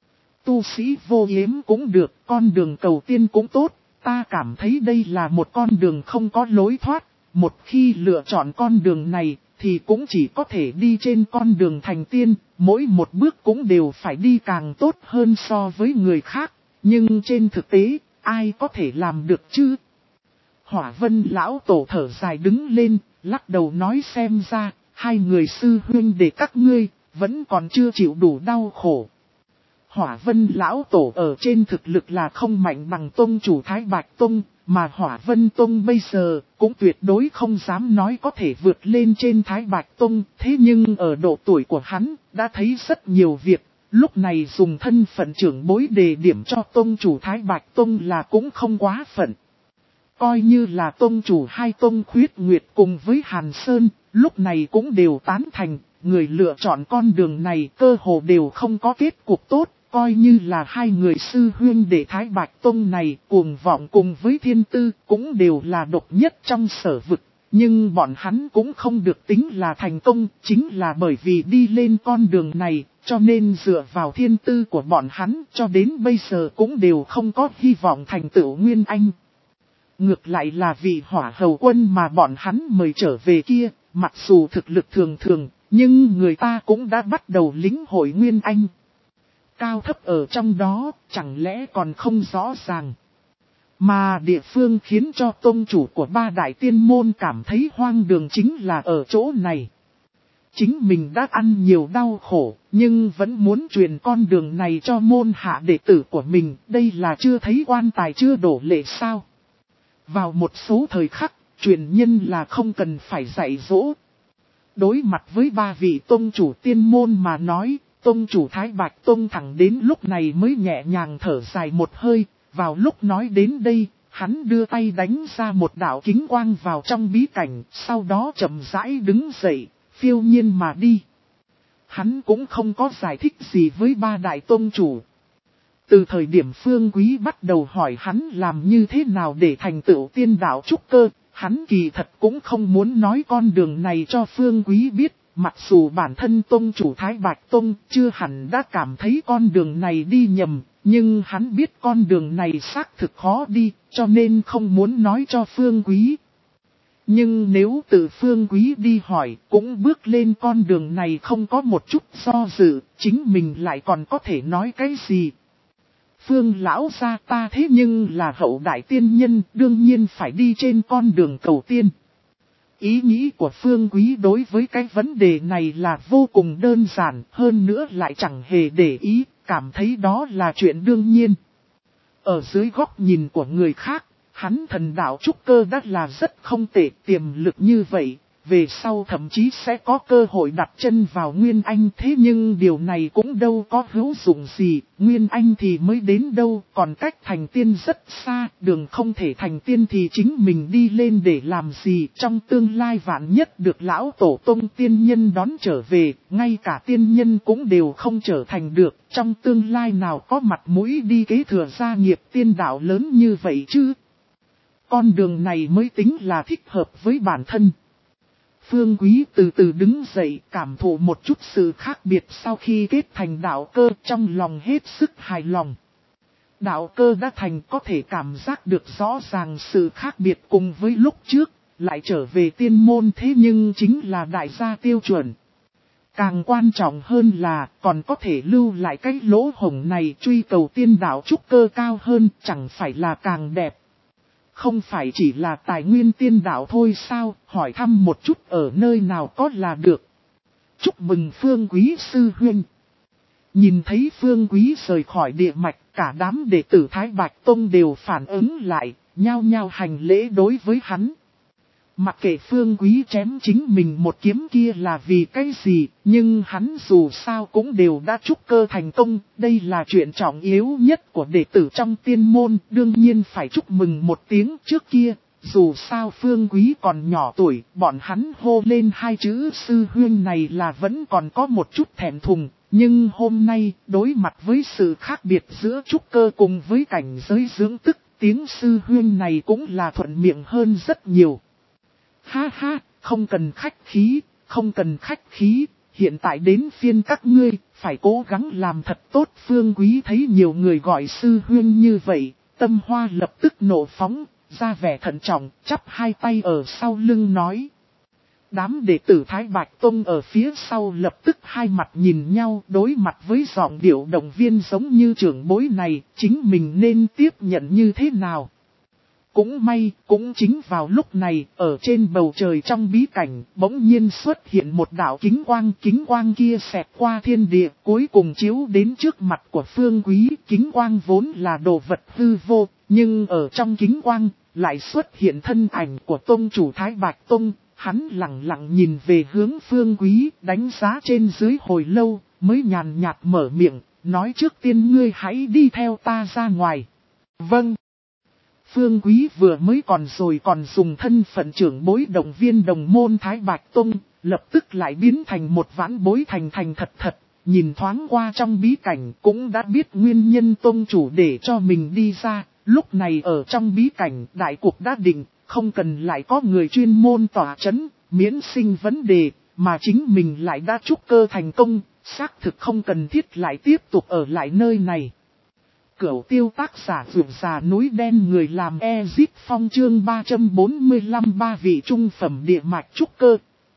Tu sĩ vô yếm cũng được, con đường cầu tiên cũng tốt, ta cảm thấy đây là một con đường không có lối thoát. Một khi lựa chọn con đường này, thì cũng chỉ có thể đi trên con đường thành tiên, mỗi một bước cũng đều phải đi càng tốt hơn so với người khác. Nhưng trên thực tế, ai có thể làm được chứ? Hỏa Vân lão tổ thở dài đứng lên, lắc đầu nói xem ra, hai người sư huynh đệ các ngươi, vẫn còn chưa chịu đủ đau khổ. Hỏa Vân lão tổ ở trên thực lực là không mạnh bằng tông chủ Thái Bạch Tông, mà Hỏa Vân Tông bây giờ cũng tuyệt đối không dám nói có thể vượt lên trên Thái Bạch Tông, thế nhưng ở độ tuổi của hắn, đã thấy rất nhiều việc, lúc này dùng thân phận trưởng bối đề điểm cho tông chủ Thái Bạch Tông là cũng không quá phận. Coi như là tông chủ hai tông Khuyết Nguyệt cùng với Hàn Sơn, lúc này cũng đều tán thành, người lựa chọn con đường này cơ hồ đều không có kết cục tốt, coi như là hai người sư huynh đệ Thái Bạch Tông này cuồng vọng cùng với Thiên Tư cũng đều là độc nhất trong sở vực, nhưng bọn hắn cũng không được tính là thành công, chính là bởi vì đi lên con đường này, cho nên dựa vào Thiên Tư của bọn hắn cho đến bây giờ cũng đều không có hy vọng thành tựu Nguyên Anh. Ngược lại là vị Hỏa Hầu Quân mà bọn hắn mời trở về kia, mặc dù thực lực thường thường, nhưng người ta cũng đã bắt đầu lĩnh hội Nguyên Anh. Cao thấp ở trong đó, chẳng lẽ còn không rõ ràng. Mà địa phương khiến cho tông chủ của ba đại tiên môn cảm thấy hoang đường chính là ở chỗ này. Chính mình đã ăn nhiều đau khổ, nhưng vẫn muốn truyền con đường này cho môn hạ đệ tử của mình, đây là chưa thấy quan tài chưa đổ lệ sao. Vào một số thời khắc, truyền nhân là không cần phải dạy dỗ. Đối mặt với ba vị tông chủ tiên môn mà nói, tông chủ Thái Bạch Tông thẳng đến lúc này mới nhẹ nhàng thở dài một hơi, vào lúc nói đến đây, hắn đưa tay đánh ra một đạo kính quang vào trong bí cảnh, sau đó chậm rãi đứng dậy, phiêu nhiên mà đi. Hắn cũng không có giải thích gì với ba đại tông chủ. Từ thời điểm Phương Quý bắt đầu hỏi hắn làm như thế nào để thành tựu tiên đạo trúc cơ, hắn kỳ thật cũng không muốn nói con đường này cho Phương Quý biết, mặc dù bản thân tông chủ Thái Bạch Tông chưa hẳn đã cảm thấy con đường này đi nhầm, nhưng hắn biết con đường này xác thực khó đi, cho nên không muốn nói cho Phương Quý. Nhưng nếu từ Phương Quý đi hỏi, cũng bước lên con đường này không có một chút do dự, chính mình lại còn có thể nói cái gì? Phương lão gia ta thế nhưng là hậu đại tiên nhân, đương nhiên phải đi trên con đường cầu tiên. Ý nghĩ của Phương Quý đối với cái vấn đề này là vô cùng đơn giản, hơn nữa lại chẳng hề để ý, cảm thấy đó là chuyện đương nhiên. Ở dưới góc nhìn của người khác, hắn thần đạo trúc cơ đã là rất không tệ, tiềm lực như vậy, về sau thậm chí sẽ có cơ hội đặt chân vào Nguyên Anh, thế nhưng điều này cũng đâu có hữu dụng gì, Nguyên Anh thì mới đến đâu, còn cách thành tiên rất xa, đường không thể thành tiên thì chính mình đi lên để làm gì, trong tương lai vạn nhất được lão tổ tông tiên nhân đón trở về, ngay cả tiên nhân cũng đều không trở thành được, trong tương lai nào có mặt mũi đi kế thừa gia nghiệp tiên đạo lớn như vậy chứ. Con đường này mới tính là thích hợp với bản thân. Phương Quý từ từ đứng dậy, cảm thụ một chút sự khác biệt sau khi kết thành đạo cơ, trong lòng hết sức hài lòng. Đạo cơ đã thành, có thể cảm giác được rõ ràng sự khác biệt cùng với lúc trước, lại trở về tiên môn, thế nhưng chính là đại gia tiêu chuẩn. Càng quan trọng hơn là còn có thể lưu lại cái lỗ hổng này, truy cầu tiên đạo trúc cơ cao hơn, chẳng phải là càng đẹp. Không phải chỉ là tài nguyên tiên đạo thôi sao, hỏi thăm một chút ở nơi nào có là được. Chúc mừng Phương Quý sư huynh. Nhìn thấy Phương Quý rời khỏi địa mạch, cả đám đệ tử Thái Bạch Tông đều phản ứng lại, nhao nhao hành lễ đối với hắn. Mặc kệ Phương Quý chém chính mình một kiếm kia là vì cái gì, nhưng hắn dù sao cũng đều đã trúc cơ thành công, đây là chuyện trọng yếu nhất của đệ tử trong tiên môn, đương nhiên phải chúc mừng một tiếng trước kia. Dù sao Phương Quý còn nhỏ tuổi, bọn hắn hô lên hai chữ sư huynh này là vẫn còn có một chút thẹn thùng, nhưng hôm nay, đối mặt với sự khác biệt giữa trúc cơ cùng với cảnh giới dưỡng tức, tiếng sư huynh này cũng là thuận miệng hơn rất nhiều. Ha ha, không cần khách khí, không cần khách khí, hiện tại đến phiên các ngươi, phải cố gắng làm thật tốt. Phương Quý thấy nhiều người gọi sư huynh như vậy, tâm hoa lập tức nổ phóng, ra vẻ thận trọng, chắp hai tay ở sau lưng nói. Đám đệ tử Thái Bạch Tông ở phía sau lập tức hai mặt nhìn nhau, đối mặt với giọng điệu động viên giống như trưởng bối này, chính mình nên tiếp nhận như thế nào. Cũng may, cũng chính vào lúc này, ở trên bầu trời trong bí cảnh, bỗng nhiên xuất hiện một đạo kính quang. Kính quang kia xẹt qua thiên địa, cuối cùng chiếu đến trước mặt của Phương Quý. Kính quang vốn là đồ vật hư vô, nhưng ở trong kính quang, lại xuất hiện thân ảnh của tông chủ Thái Bạch Tông. Hắn lặng lặng nhìn về hướng Phương Quý, đánh giá trên dưới hồi lâu, mới nhàn nhạt mở miệng, nói trước tiên ngươi hãy đi theo ta ra ngoài. Vâng. Phương Quý vừa mới còn rồi còn dùng thân phận trưởng bối động viên đồng môn Thái Bạch Tông, lập tức lại biến thành một vãn bối thành thành thật thật, nhìn thoáng qua trong bí cảnh cũng đã biết nguyên nhân tông chủ để cho mình đi ra, lúc này ở trong bí cảnh đại cuộc đã định, không cần lại có người chuyên môn tỏa chấn, miễn sinh vấn đề, mà chính mình lại đã trúc cơ thành công, xác thực không cần thiết lại tiếp tục ở lại nơi này. Cửu tiêu tác giả vượt già núi đen người làm Ezip Phong chương ba trăm bốn mươi lăm ba vị trung phẩm địa mạch trúc cơ.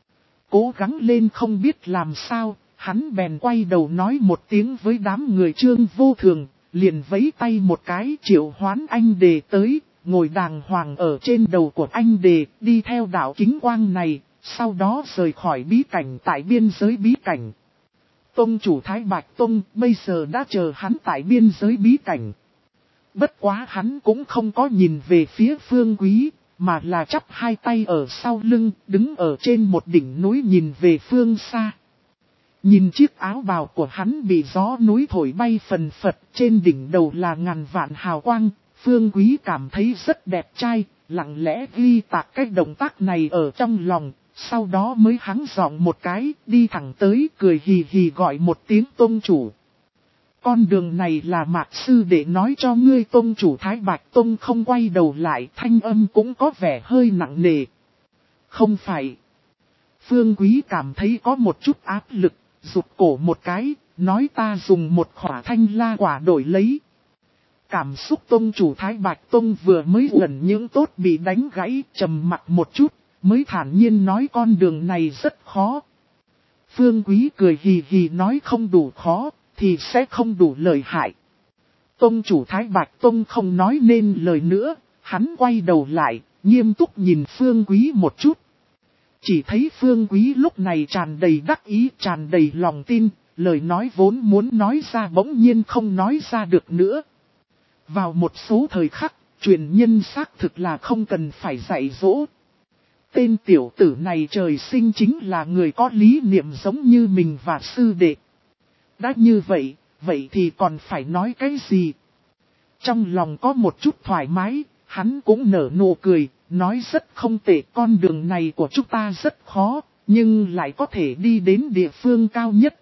Cố gắng lên không biết làm sao, hắn bèn quay đầu nói một tiếng với đám người Trương Vô Thường, liền vẫy tay một cái triệu hoán anh đề tới, ngồi đàng hoàng ở trên đầu của anh đề, đi theo đạo kính quang này, sau đó rời khỏi bí cảnh tại biên giới bí cảnh. Tông chủ Thái Bạch Tông bây giờ đã chờ hắn tại biên giới bí cảnh. Bất quá hắn cũng không có nhìn về phía Phương Quý, mà là chắp hai tay ở sau lưng, đứng ở trên một đỉnh núi nhìn về phương xa. Nhìn chiếc áo bào của hắn bị gió núi thổi bay phần phật, trên đỉnh đầu là ngàn vạn hào quang, Phương Quý cảm thấy rất đẹp trai, lặng lẽ ghi tạc cái động tác này ở trong lòng. Sau đó mới hắng giọng một cái, đi thẳng tới, cười hì hì gọi một tiếng tông chủ. Con đường này là Mạc Sư để nói cho ngươi. Tông chủ Thái Bạch Tông không quay đầu lại, thanh âm cũng có vẻ hơi nặng nề. Không phải. Phương Quý cảm thấy có một chút áp lực, rụt cổ một cái, nói ta dùng một khỏa thanh la quả đổi lấy. Cảm xúc tông chủ Thái Bạch Tông vừa mới gần những tốt bị đánh gãy, trầm mặt một chút. Mới thản nhiên nói con đường này rất khó. Phương Quý cười hì hì nói không đủ khó, thì sẽ không đủ lợi hại. Tông chủ Thái Bạch Tông không nói nên lời nữa, hắn quay đầu lại, nghiêm túc nhìn Phương Quý một chút. Chỉ thấy Phương Quý lúc này tràn đầy đắc ý, tràn đầy lòng tin, lời nói vốn muốn nói ra bỗng nhiên không nói ra được nữa. Vào một số thời khắc, truyền nhân xác thực là không cần phải dạy dỗ. Tên tiểu tử này trời sinh chính là người có lý niệm giống như mình và sư đệ. Đã như vậy, vậy thì còn phải nói cái gì? Trong lòng có một chút thoải mái, hắn cũng nở nụ cười, nói rất không tệ, con đường này của chúng ta rất khó, nhưng lại có thể đi đến địa phương cao nhất.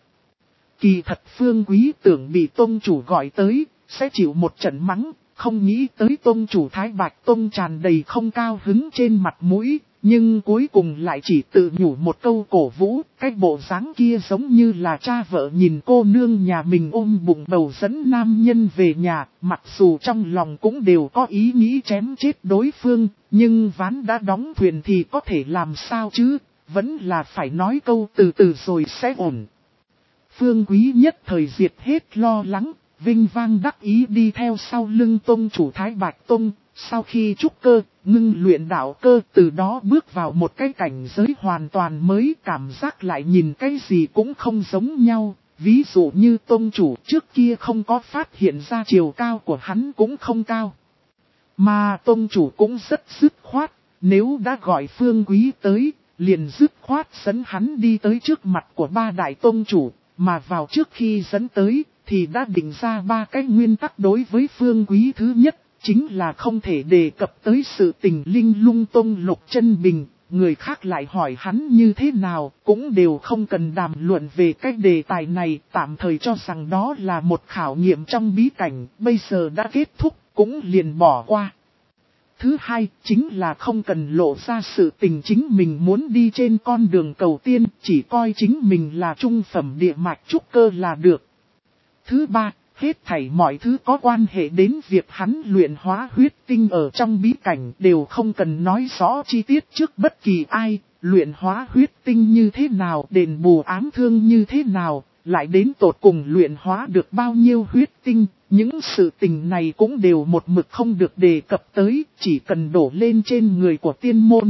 Kỳ thật Phương Quý tưởng bị tông chủ gọi tới, sẽ chịu một trận mắng, không nghĩ tới tông chủ Thái Bạch Tông tràn đầy không cao hứng trên mặt mũi. Nhưng cuối cùng lại chỉ tự nhủ một câu cổ vũ, cái bộ dáng kia giống như là cha vợ nhìn cô nương nhà mình ôm bụng bầu dẫn nam nhân về nhà, mặc dù trong lòng cũng đều có ý nghĩ chém chết đối phương, nhưng ván đã đóng thuyền thì có thể làm sao chứ, vẫn là phải nói câu từ từ rồi sẽ ổn. Phương Quý nhất thời diệt hết lo lắng, vinh vang đắc ý đi theo sau lưng tông chủ Thái Bạch Tông. Sau khi trúc cơ, ngưng luyện đạo cơ, từ đó bước vào một cái cảnh giới hoàn toàn mới, cảm giác lại nhìn cái gì cũng không giống nhau. Ví dụ như tông chủ trước kia không có phát hiện ra chiều cao của hắn cũng không cao. Mà tông chủ cũng rất dứt khoát, nếu đã gọi Phương Quý tới, liền dứt khoát dẫn hắn đi tới trước mặt của ba đại tông chủ, mà vào trước khi dẫn tới, thì đã định ra ba cái nguyên tắc đối với Phương Quý. Thứ nhất, chính là không thể đề cập tới sự tình linh lung tông Lục Chân Bình, người khác lại hỏi hắn như thế nào, cũng đều không cần đàm luận về cái đề tài này, tạm thời cho rằng đó là một khảo nghiệm trong bí cảnh, bây giờ đã kết thúc, cũng liền bỏ qua. Thứ hai, chính là không cần lộ ra sự tình chính mình muốn đi trên con đường cầu tiên, chỉ coi chính mình là trung phẩm địa mạch trúc cơ là được. Thứ ba, hết thảy mọi thứ có quan hệ đến việc hắn luyện hóa huyết tinh ở trong bí cảnh đều không cần nói rõ chi tiết trước bất kỳ ai, luyện hóa huyết tinh như thế nào, đền bù ám thương như thế nào, lại đến tột cùng luyện hóa được bao nhiêu huyết tinh, những sự tình này cũng đều một mực không được đề cập tới, chỉ cần đổ lên trên người của tiên môn.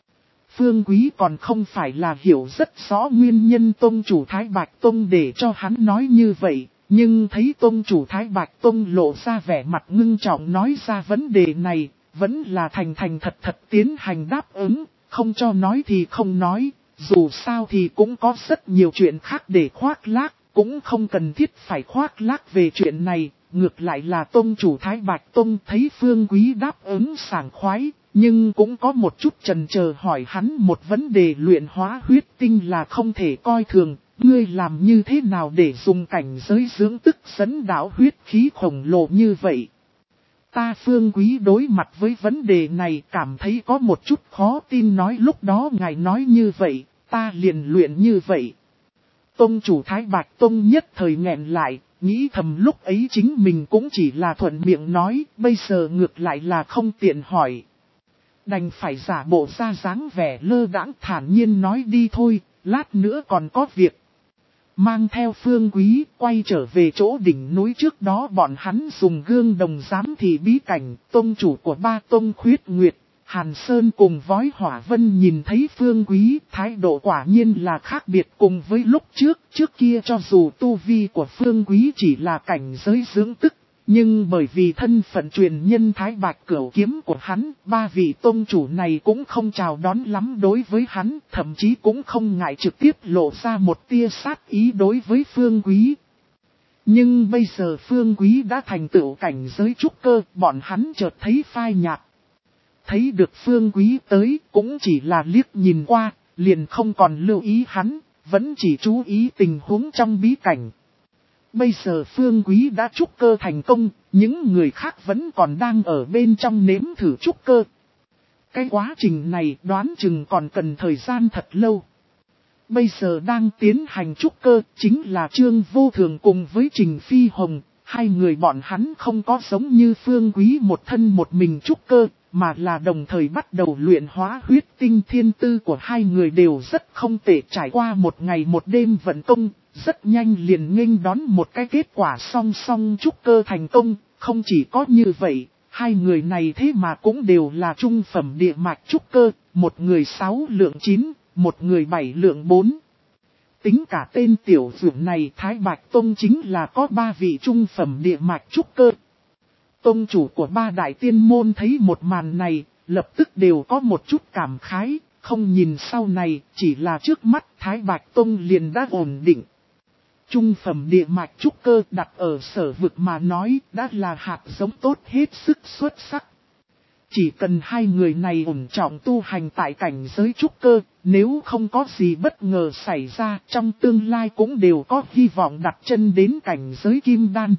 Phương Quý còn không phải là hiểu rất rõ nguyên nhân tông chủ Thái Bạch Tông để cho hắn nói như vậy. Nhưng thấy tông chủ Thái Bạch Tông lộ ra vẻ mặt ngưng trọng nói ra vấn đề này, vẫn là thành thành thật thật tiến hành đáp ứng, không cho nói thì không nói, dù sao thì cũng có rất nhiều chuyện khác để khoác lác, cũng không cần thiết phải khoác lác về chuyện này, ngược lại là tông chủ Thái Bạch Tông thấy Phương Quý đáp ứng sảng khoái, nhưng cũng có một chút chần chờ hỏi hắn một vấn đề luyện hóa huyết tinh là không thể coi thường. Ngươi làm như thế nào để dùng cảnh giới dưỡng tức dẫn đảo huyết khí khổng lồ như vậy? Ta Phương Quý đối mặt với vấn đề này cảm thấy có một chút khó tin, nói lúc đó ngài nói như vậy, ta liền luyện như vậy. Tông chủ Thái Bạch Tông nhất thời nghẹn lại, nghĩ thầm lúc ấy chính mình cũng chỉ là thuận miệng nói, bây giờ ngược lại là không tiện hỏi. Đành phải giả bộ ra dáng vẻ lơ đãng thản nhiên nói đi thôi, lát nữa còn có việc. Mang theo Phương Quý quay trở về chỗ đỉnh núi trước đó bọn hắn dùng gương đồng giám thị bí cảnh, tông chủ của ba tông Khuyết Nguyệt, Hàn Sơn cùng Vói Hỏa Vân nhìn thấy Phương Quý, thái độ quả nhiên là khác biệt cùng với lúc trước, trước kia cho dù tu vi của Phương Quý chỉ là cảnh giới dưỡng tức. Nhưng bởi vì thân phận truyền nhân Thái Bạch Cửu Kiếm của hắn, ba vị tông chủ này cũng không chào đón lắm đối với hắn, thậm chí cũng không ngại trực tiếp lộ ra một tia sát ý đối với Phương Quý. Nhưng bây giờ Phương Quý đã thành tựu cảnh giới trúc cơ, bọn hắn chợt thấy phai nhạt. Thấy được Phương Quý tới cũng chỉ là liếc nhìn qua, liền không còn lưu ý hắn, vẫn chỉ chú ý tình huống trong bí cảnh. Bây giờ Phương Quý đã trúc cơ thành công, những người khác vẫn còn đang ở bên trong nếm thử trúc cơ. Cái quá trình này đoán chừng còn cần thời gian thật lâu. Bây giờ đang tiến hành trúc cơ chính là Trương Vô Thường cùng với Trình Phi Hồng, hai người bọn hắn không có giống như Phương Quý một thân một mình trúc cơ, mà là đồng thời bắt đầu luyện hóa huyết tinh. Thiên tư của hai người đều rất không tệ, trải qua một ngày một đêm vận công. Rất nhanh liền nghênh đón một cái kết quả song song trúc cơ thành công, không chỉ có như vậy, hai người này thế mà cũng đều là trung phẩm địa mạch trúc cơ, một người sáu lượng chín, một người bảy lượng bốn. Tính cả tên tiểu dưỡng này Thái Bạch Tông chính là có ba vị trung phẩm địa mạch trúc cơ. Tông chủ của ba đại tiên môn thấy một màn này, lập tức đều có một chút cảm khái, không nhìn sau này, chỉ là trước mắt Thái Bạch Tông liền đã ổn định. Trung phẩm địa mạch trúc cơ đặt ở sở vực mà nói đã là hạt giống tốt hết sức xuất sắc. Chỉ cần hai người này ổn trọng tu hành tại cảnh giới trúc cơ, nếu không có gì bất ngờ xảy ra trong tương lai cũng đều có hy vọng đặt chân đến cảnh giới kim đan.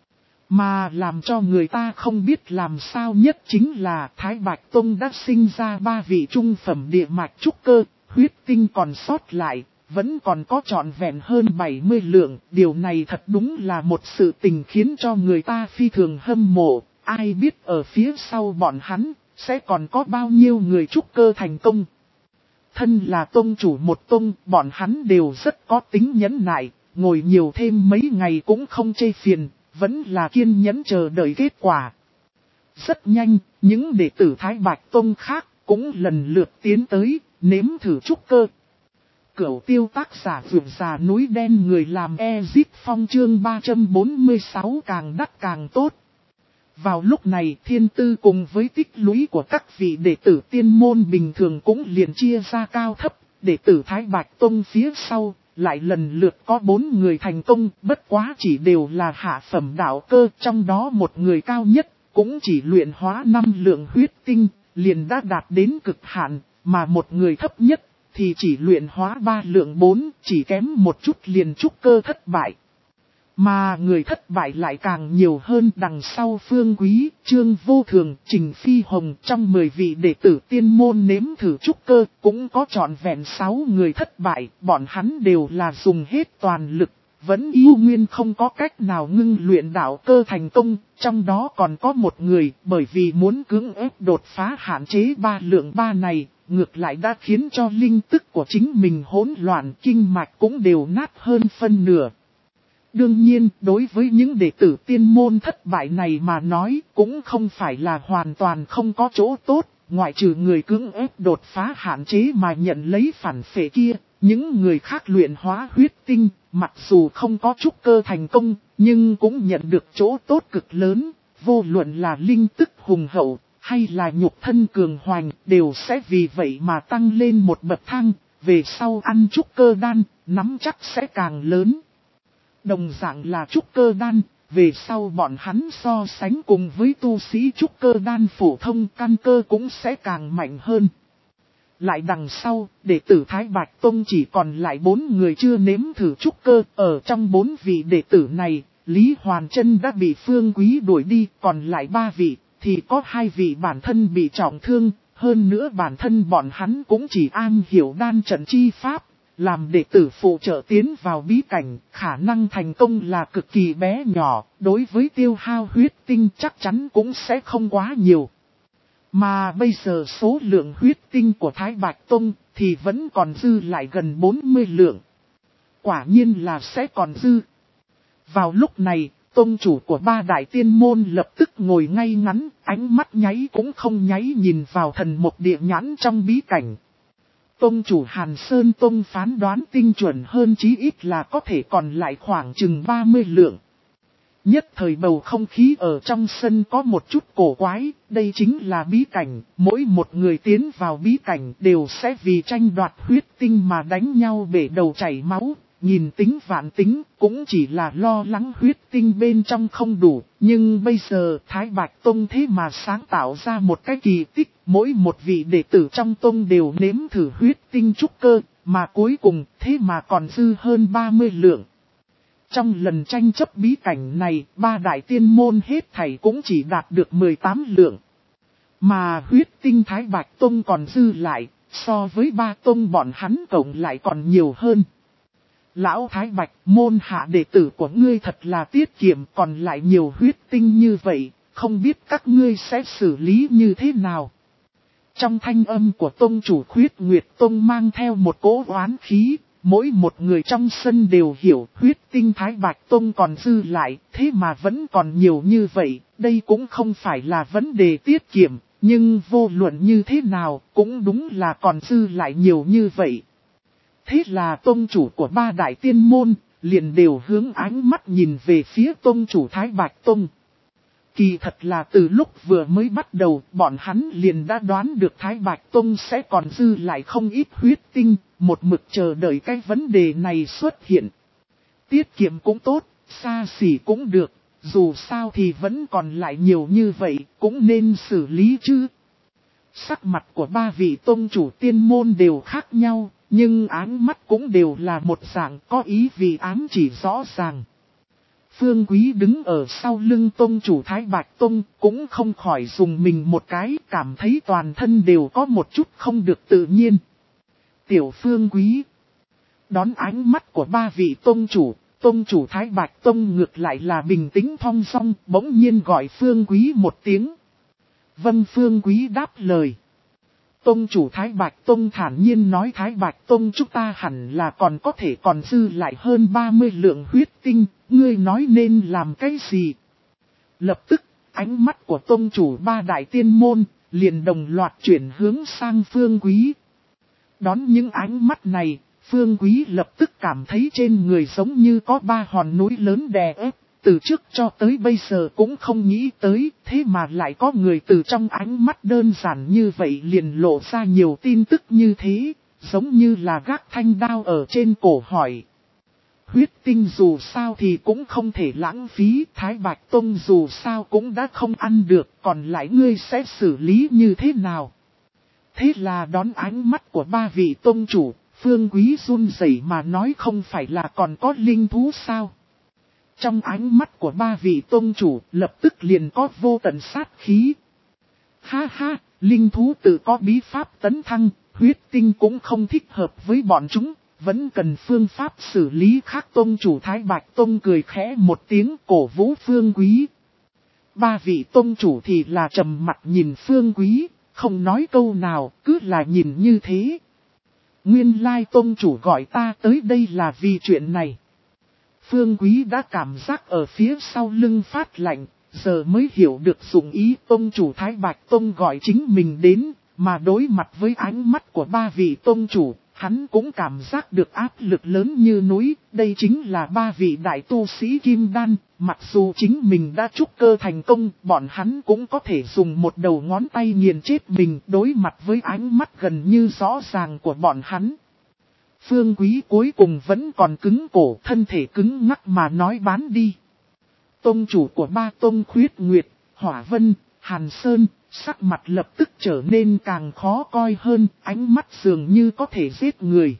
Mà làm cho người ta không biết làm sao nhất chính là Thái Bạch Tông đã sinh ra ba vị trung phẩm địa mạch trúc cơ, huyết tinh còn sót lại. Vẫn còn có trọn vẹn hơn bảy mươi lượng, điều này thật đúng là một sự tình khiến cho người ta phi thường hâm mộ, ai biết ở phía sau bọn hắn, sẽ còn có bao nhiêu người trúc cơ thành công. Thân là tông chủ một tông, bọn hắn đều rất có tính nhẫn nại, ngồi nhiều thêm mấy ngày cũng không chê phiền, vẫn là kiên nhẫn chờ đợi kết quả. Rất nhanh, những đệ tử Thái Bạch Tông khác cũng lần lượt tiến tới, nếm thử trúc cơ. Cửu tiêu tác giả vượt già núi đen người làm Ezip Phong chương ba trăm bốn mươi sáu càng đắt càng tốt. Vào lúc này thiên tư cùng với tích lũy của các vị đệ tử tiên môn bình thường cũng liền chia ra cao thấp. Đệ tử Thái Bạch Tông phía sau, lại lần lượt có bốn người thành công, bất quá chỉ đều là hạ phẩm đạo cơ, trong đó một người cao nhất, cũng chỉ luyện hóa năm lượng huyết tinh, liền đã đạt đến cực hạn, mà một người thấp nhất, thì chỉ luyện hóa ba lượng bốn, chỉ kém một chút liền trúc cơ thất bại. Mà người thất bại lại càng nhiều hơn, đằng sau Phương Quý, Trương Vô Thường, Trình Phi Hồng, trong mười vị đệ tử tiên môn nếm thử trúc cơ, cũng có trọn vẹn sáu người thất bại, bọn hắn đều là dùng hết toàn lực, vẫn yêu nguyên không có cách nào ngưng luyện đạo cơ thành công, trong đó còn có một người, bởi vì muốn cưỡng ép đột phá hạn chế ba lượng ba này, ngược lại đã khiến cho linh tức của chính mình hỗn loạn, kinh mạch cũng đều nát hơn phân nửa. Đương nhiên, đối với những đệ tử tiên môn thất bại này mà nói, cũng không phải là hoàn toàn không có chỗ tốt, ngoại trừ người cưỡng ép đột phá hạn chế mà nhận lấy phản phệ kia, những người khác luyện hóa huyết tinh, mặc dù không có trúc cơ thành công, nhưng cũng nhận được chỗ tốt cực lớn, vô luận là linh tức hùng hậu, hay là nhục thân cường hoành, đều sẽ vì vậy mà tăng lên một bậc thang, về sau ăn trúc cơ đan, nắm chắc sẽ càng lớn. Đồng dạng là trúc cơ đan, về sau bọn hắn so sánh cùng với tu sĩ trúc cơ đan phổ thông, căn cơ cũng sẽ càng mạnh hơn. Lại đằng sau, đệ tử Thái Bạch Tông chỉ còn lại bốn người chưa nếm thử trúc cơ, ở trong bốn vị đệ tử này, Lý Hoàn Trân đã bị Phương Quý đuổi đi, còn lại ba vị, thì có hai vị bản thân bị trọng thương, hơn nữa bản thân bọn hắn cũng chỉ am hiểu đan trận chi pháp. Làm đệ tử phụ trợ tiến vào bí cảnh, khả năng thành công là cực kỳ bé nhỏ, đối với tiêu hao huyết tinh chắc chắn cũng sẽ không quá nhiều. Mà bây giờ số lượng huyết tinh của Thái Bạch Tông thì vẫn còn dư lại gần bốn mươi lượng. Quả nhiên là sẽ còn dư. Vào lúc này, tông chủ của ba đại tiên môn lập tức ngồi ngay ngắn, ánh mắt nháy cũng không nháy nhìn vào thần mục địa nhãn trong bí cảnh. Tông chủ Hàn Sơn Tông phán đoán tinh chuẩn hơn, chí ít là có thể còn lại khoảng chừng ba mươi lượng. Nhất thời bầu không khí ở trong sân có một chút cổ quái, đây chính là bí cảnh, mỗi một người tiến vào bí cảnh đều sẽ vì tranh đoạt huyết tinh mà đánh nhau bể đầu chảy máu, nhìn tính vạn tính, cũng chỉ là lo lắng huyết tinh bên trong không đủ, nhưng bây giờ Thái Bạch Tông thế mà sáng tạo ra một cái kỳ tích, mỗi một vị đệ tử trong tông đều nếm thử huyết tinh trúc cơ, mà cuối cùng thế mà còn dư hơn ba mươi lượng. Trong lần tranh chấp bí cảnh này, ba đại tiên môn hết thảy cũng chỉ đạt được mười tám lượng. Mà huyết tinh Thái Bạch Tông còn dư lại, so với ba tông bọn hắn cộng lại còn nhiều hơn. Lão Thái Bạch, môn hạ đệ tử của ngươi thật là tiết kiệm, còn lại nhiều huyết tinh như vậy, không biết các ngươi sẽ xử lý như thế nào. Trong thanh âm của tông chủ Khuyết Nguyệt Tông mang theo một cỗ oán khí, mỗi một người trong sân đều hiểu huyết tinh Thái Bạch Tông còn dư lại, thế mà vẫn còn nhiều như vậy, đây cũng không phải là vấn đề tiết kiệm, nhưng vô luận như thế nào, cũng đúng là còn dư lại nhiều như vậy. Thế là tông chủ của ba đại tiên môn, liền đều hướng ánh mắt nhìn về phía tông chủ Thái Bạch Tông. Kỳ thật là từ lúc vừa mới bắt đầu, bọn hắn liền đã đoán được Thái Bạch Tông sẽ còn dư lại không ít huyết tinh, một mực chờ đợi cái vấn đề này xuất hiện. Tiết kiệm cũng tốt, xa xỉ cũng được, dù sao thì vẫn còn lại nhiều như vậy, cũng nên xử lý chứ. Sắc mặt của ba vị tông chủ tiên môn đều khác nhau, nhưng áng mắt cũng đều là một dạng, có ý vì ám chỉ rõ ràng. Phương Quý đứng ở sau lưng tông chủ Thái Bạch Tông, cũng không khỏi dùng mình một cái, cảm thấy toàn thân đều có một chút không được tự nhiên. Tiểu Phương Quý đón ánh mắt của ba vị tông chủ, tông chủ Thái Bạch Tông ngược lại là bình tĩnh thong dong, bỗng nhiên gọi Phương Quý một tiếng. Vâng, Phương Quý đáp lời. Tông chủ Thái Bạch Tông thản nhiên nói, Thái Bạch Tông chúng ta hẳn là còn có thể còn dư lại hơn ba mươi lượng huyết tinh, ngươi nói nên làm cái gì? Lập tức, ánh mắt của tông chủ ba đại tiên môn, liền đồng loạt chuyển hướng sang Phương Quý. Đón những ánh mắt này, Phương Quý lập tức cảm thấy trên người giống như có ba hòn núi lớn đè ép, từ trước cho tới bây giờ cũng không nghĩ tới, thế mà lại có người từ trong ánh mắt đơn giản như vậy liền lộ ra nhiều tin tức như thế, giống như là gác thanh đao ở trên cổ hỏi. Huyết tinh dù sao thì cũng không thể lãng phí, Thái Bạch Tông dù sao cũng đã không ăn được, còn lại ngươi sẽ xử lý như thế nào? Thế là đón ánh mắt của ba vị tông chủ, Phương Quý run rẩy mà nói không phải là còn có linh thú sao? Trong ánh mắt của ba vị tông chủ lập tức liền có vô tận sát khí. Ha ha, linh thú tự có bí pháp tấn thăng, huyết tinh cũng không thích hợp với bọn chúng, vẫn cần phương pháp xử lý khác. Tông chủ Thái Bạch Tông cười khẽ một tiếng cổ vũ Phương Quý. Ba vị tông chủ thì là trầm mặt nhìn Phương Quý, không nói câu nào, cứ là nhìn như thế. Nguyên lai tông chủ gọi ta tới đây là vì chuyện này. Phương Quý đã cảm giác ở phía sau lưng phát lạnh, giờ mới hiểu được dụng ý tông chủ Thái Bạch Tông gọi chính mình đến, mà đối mặt với ánh mắt của ba vị tông chủ, hắn cũng cảm giác được áp lực lớn như núi. Đây chính là ba vị đại tu sĩ Kim Đan, mặc dù chính mình đã trúc cơ thành công, bọn hắn cũng có thể dùng một đầu ngón tay nghiền chết mình đối mặt với ánh mắt gần như rõ ràng của bọn hắn. Phương Quý cuối cùng vẫn còn cứng cổ, thân thể cứng ngắc mà nói bán đi. Tông chủ của ba tông Khuyết Nguyệt, Hỏa Vân, Hàn Sơn, sắc mặt lập tức trở nên càng khó coi hơn, ánh mắt dường như có thể giết người.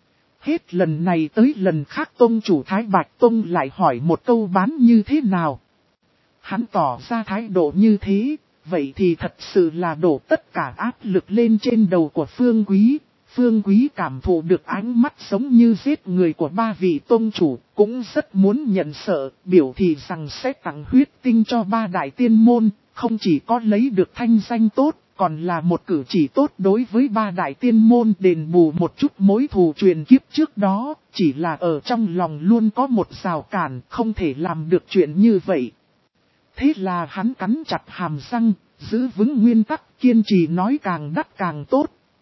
Hết lần này tới lần khác tông chủ Thái Bạch Tông lại hỏi một câu bán như thế nào. Hắn tỏ ra thái độ như thế, vậy thì thật sự là đổ tất cả áp lực lên trên đầu của Phương Quý. Phương Quý cảm thụ được ánh mắt giống như giết người của ba vị tông chủ, cũng rất muốn nhận sợ, biểu thị rằng sẽ tặng huyết tinh cho ba đại tiên môn, không chỉ có lấy được thanh danh tốt, còn là một cử chỉ tốt đối với ba đại tiên môn, đền bù một chút mối thù truyền kiếp trước đó, chỉ là ở trong lòng luôn có một rào cản, không thể làm được chuyện như vậy. Thế là hắn cắn chặt hàm răng, giữ vững nguyên tắc, kiên trì nói càng đắt càng tốt.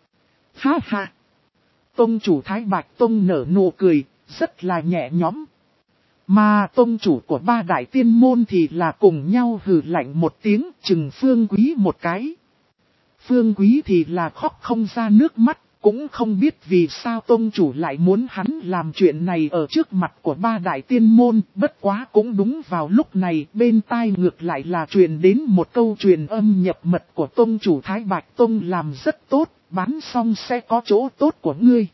Ha ha! Tông chủ Thái Bạch Tông nở nụ cười, rất là nhẹ nhõm. Mà tông chủ của ba đại tiên môn thì là cùng nhau hừ lạnh một tiếng, chừng Phương Quý một cái. Phương Quý thì là khóc không ra nước mắt, cũng không biết vì sao tông chủ lại muốn hắn làm chuyện này ở trước mặt của ba đại tiên môn. Bất quá cũng đúng vào lúc này, bên tai ngược lại là truyền đến một câu truyền âm nhập mật của tông chủ Thái Bạch Tông làm rất tốt, bán xong sẽ có chỗ tốt của ngươi.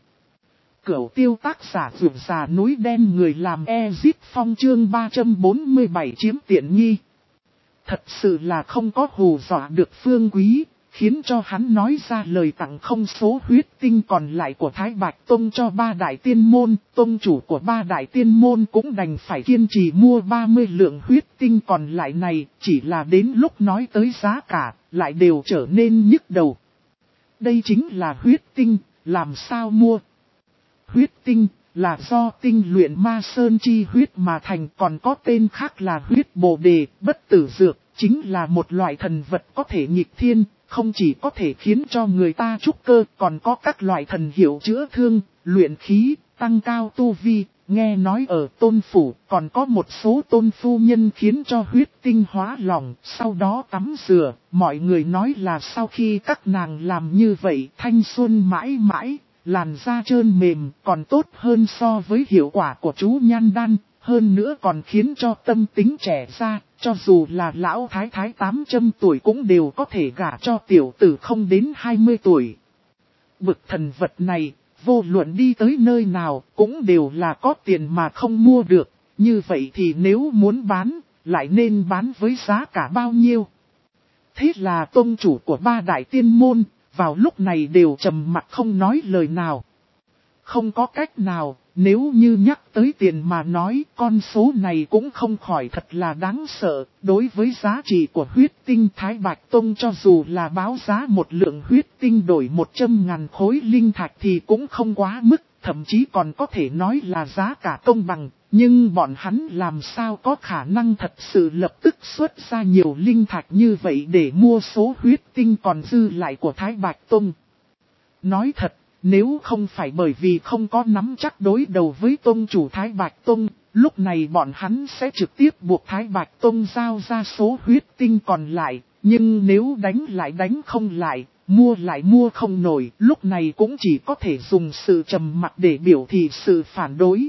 Cửu tiêu tác giả vượt già núi đen người làm Ezip Phong chương ba trăm bốn mươi bảy chiếm tiện nghi. Thật sự là không có hù dọa được Phương Quý, khiến cho hắn nói ra lời tặng không số huyết tinh còn lại của Thái Bạch Tông cho ba đại tiên môn. Tông chủ của ba đại tiên môn cũng đành phải kiên trì mua ba mươi lượng huyết tinh còn lại này, chỉ là đến lúc nói tới giá cả, lại đều trở nên nhức đầu. Đây chính là huyết tinh, làm sao mua? Huyết tinh là do tinh luyện ma sơn chi huyết mà thành, còn có tên khác là huyết bồ đề, bất tử dược, chính là một loại thần vật có thể nghịch thiên, không chỉ có thể khiến cho người ta trúc cơ, còn có các loại thần hiệu chữa thương, luyện khí, tăng cao tu vi. Nghe nói ở tôn phủ còn có một số tôn phu nhân khiến cho huyết tinh hóa lỏng, sau đó tắm rửa. Mọi người nói là sau khi các nàng làm như vậy thanh xuân mãi mãi, làn da trơn mềm còn tốt hơn so với hiệu quả của chú nhan đan. Hơn nữa còn khiến cho tâm tính trẻ ra, cho dù là lão thái thái tám trăm tuổi cũng đều có thể gả cho tiểu tử không đến hai mươi tuổi. Bực thần vật này, vô luận đi tới nơi nào cũng đều là có tiền mà không mua được, như vậy thì nếu muốn bán, lại nên bán với giá cả bao nhiêu? Thế là tông chủ của ba đại tiên môn, vào lúc này đều trầm mặc không nói lời nào. Không có cách nào, nếu như nhắc tới tiền mà nói, con số này cũng không khỏi thật là đáng sợ. Đối với giá trị của huyết tinh Thái Bạch Tông cho dù là báo giá một lượng huyết tinh đổi một trăm ngàn khối linh thạch thì cũng không quá mức, thậm chí còn có thể nói là giá cả công bằng. Nhưng bọn hắn làm sao có khả năng thật sự lập tức xuất ra nhiều linh thạch như vậy để mua số huyết tinh còn dư lại của Thái Bạch Tông. Nói thật, nếu không phải bởi vì không có nắm chắc đối đầu với tông chủ Thái Bạch Tông, lúc này bọn hắn sẽ trực tiếp buộc Thái Bạch Tông giao ra số huyết tinh còn lại, nhưng nếu đánh lại đánh không lại, mua lại mua không nổi, lúc này cũng chỉ có thể dùng sự trầm mặc để biểu thị sự phản đối.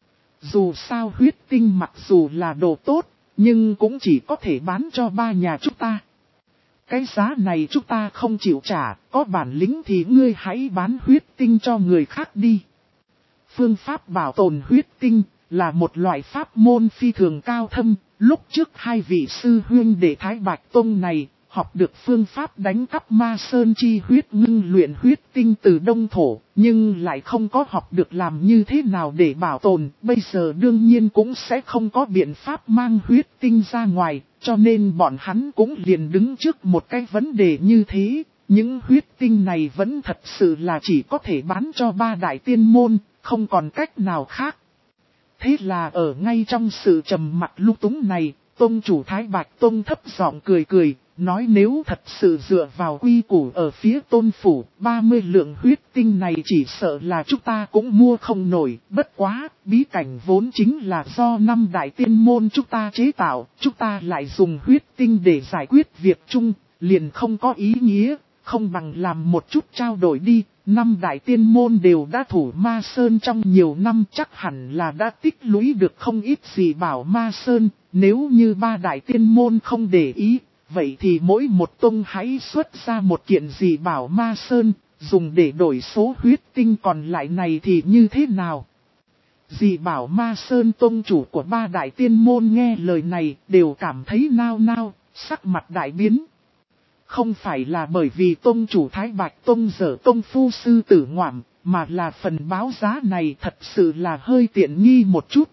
Dù sao huyết tinh mặc dù là đồ tốt, nhưng cũng chỉ có thể bán cho ba nhà chúng ta. Cái giá này chúng ta không chịu trả, có bản lĩnh thì ngươi hãy bán huyết tinh cho người khác đi. Phương pháp bảo tồn huyết tinh là một loại pháp môn phi thường cao thâm. Lúc trước hai vị sư huynh đệ Thái Bạch Tông này học được phương pháp đánh cắp ma sơn chi huyết ngưng luyện huyết tinh từ đông thổ, nhưng lại không có học được làm như thế nào để bảo tồn. Bây giờ đương nhiên cũng sẽ không có biện pháp mang huyết tinh ra ngoài, cho nên bọn hắn cũng liền đứng trước một cái vấn đề như thế. Những huyết tinh này vẫn thật sự là chỉ có thể bán cho ba đại tiên môn, không còn cách nào khác. Thế là ở ngay trong sự trầm mặc lung túng này, Tông chủ Thái Bạch Tông thấp giọng cười cười, nói nếu thật sự dựa vào quy củ ở phía Tôn phủ, ba mươi lượng huyết tinh này chỉ sợ là chúng ta cũng mua không nổi. Bất quá, bí cảnh vốn chính là do năm đại tiên môn chúng ta chế tạo, chúng ta lại dùng huyết tinh để giải quyết việc chung, liền không có ý nghĩa, không bằng làm một chút trao đổi đi. Năm đại tiên môn đều đã thủ ma sơn trong nhiều năm, chắc hẳn là đã tích lũy được không ít gì bảo ma sơn. Nếu như ba đại tiên môn không để ý, vậy thì mỗi một tông hãy xuất ra một kiện gì bảo ma sơn, dùng để đổi số huyết tinh còn lại này thì như thế nào? Dì bảo ma sơn tông chủ của ba đại tiên môn nghe lời này đều cảm thấy nao nao, sắc mặt đại biến. Không phải là bởi vì tông chủ Thái Bạch Tông dở công phu sư tử ngoạm, mà là phần báo giá này thật sự là hơi tiện nghi một chút.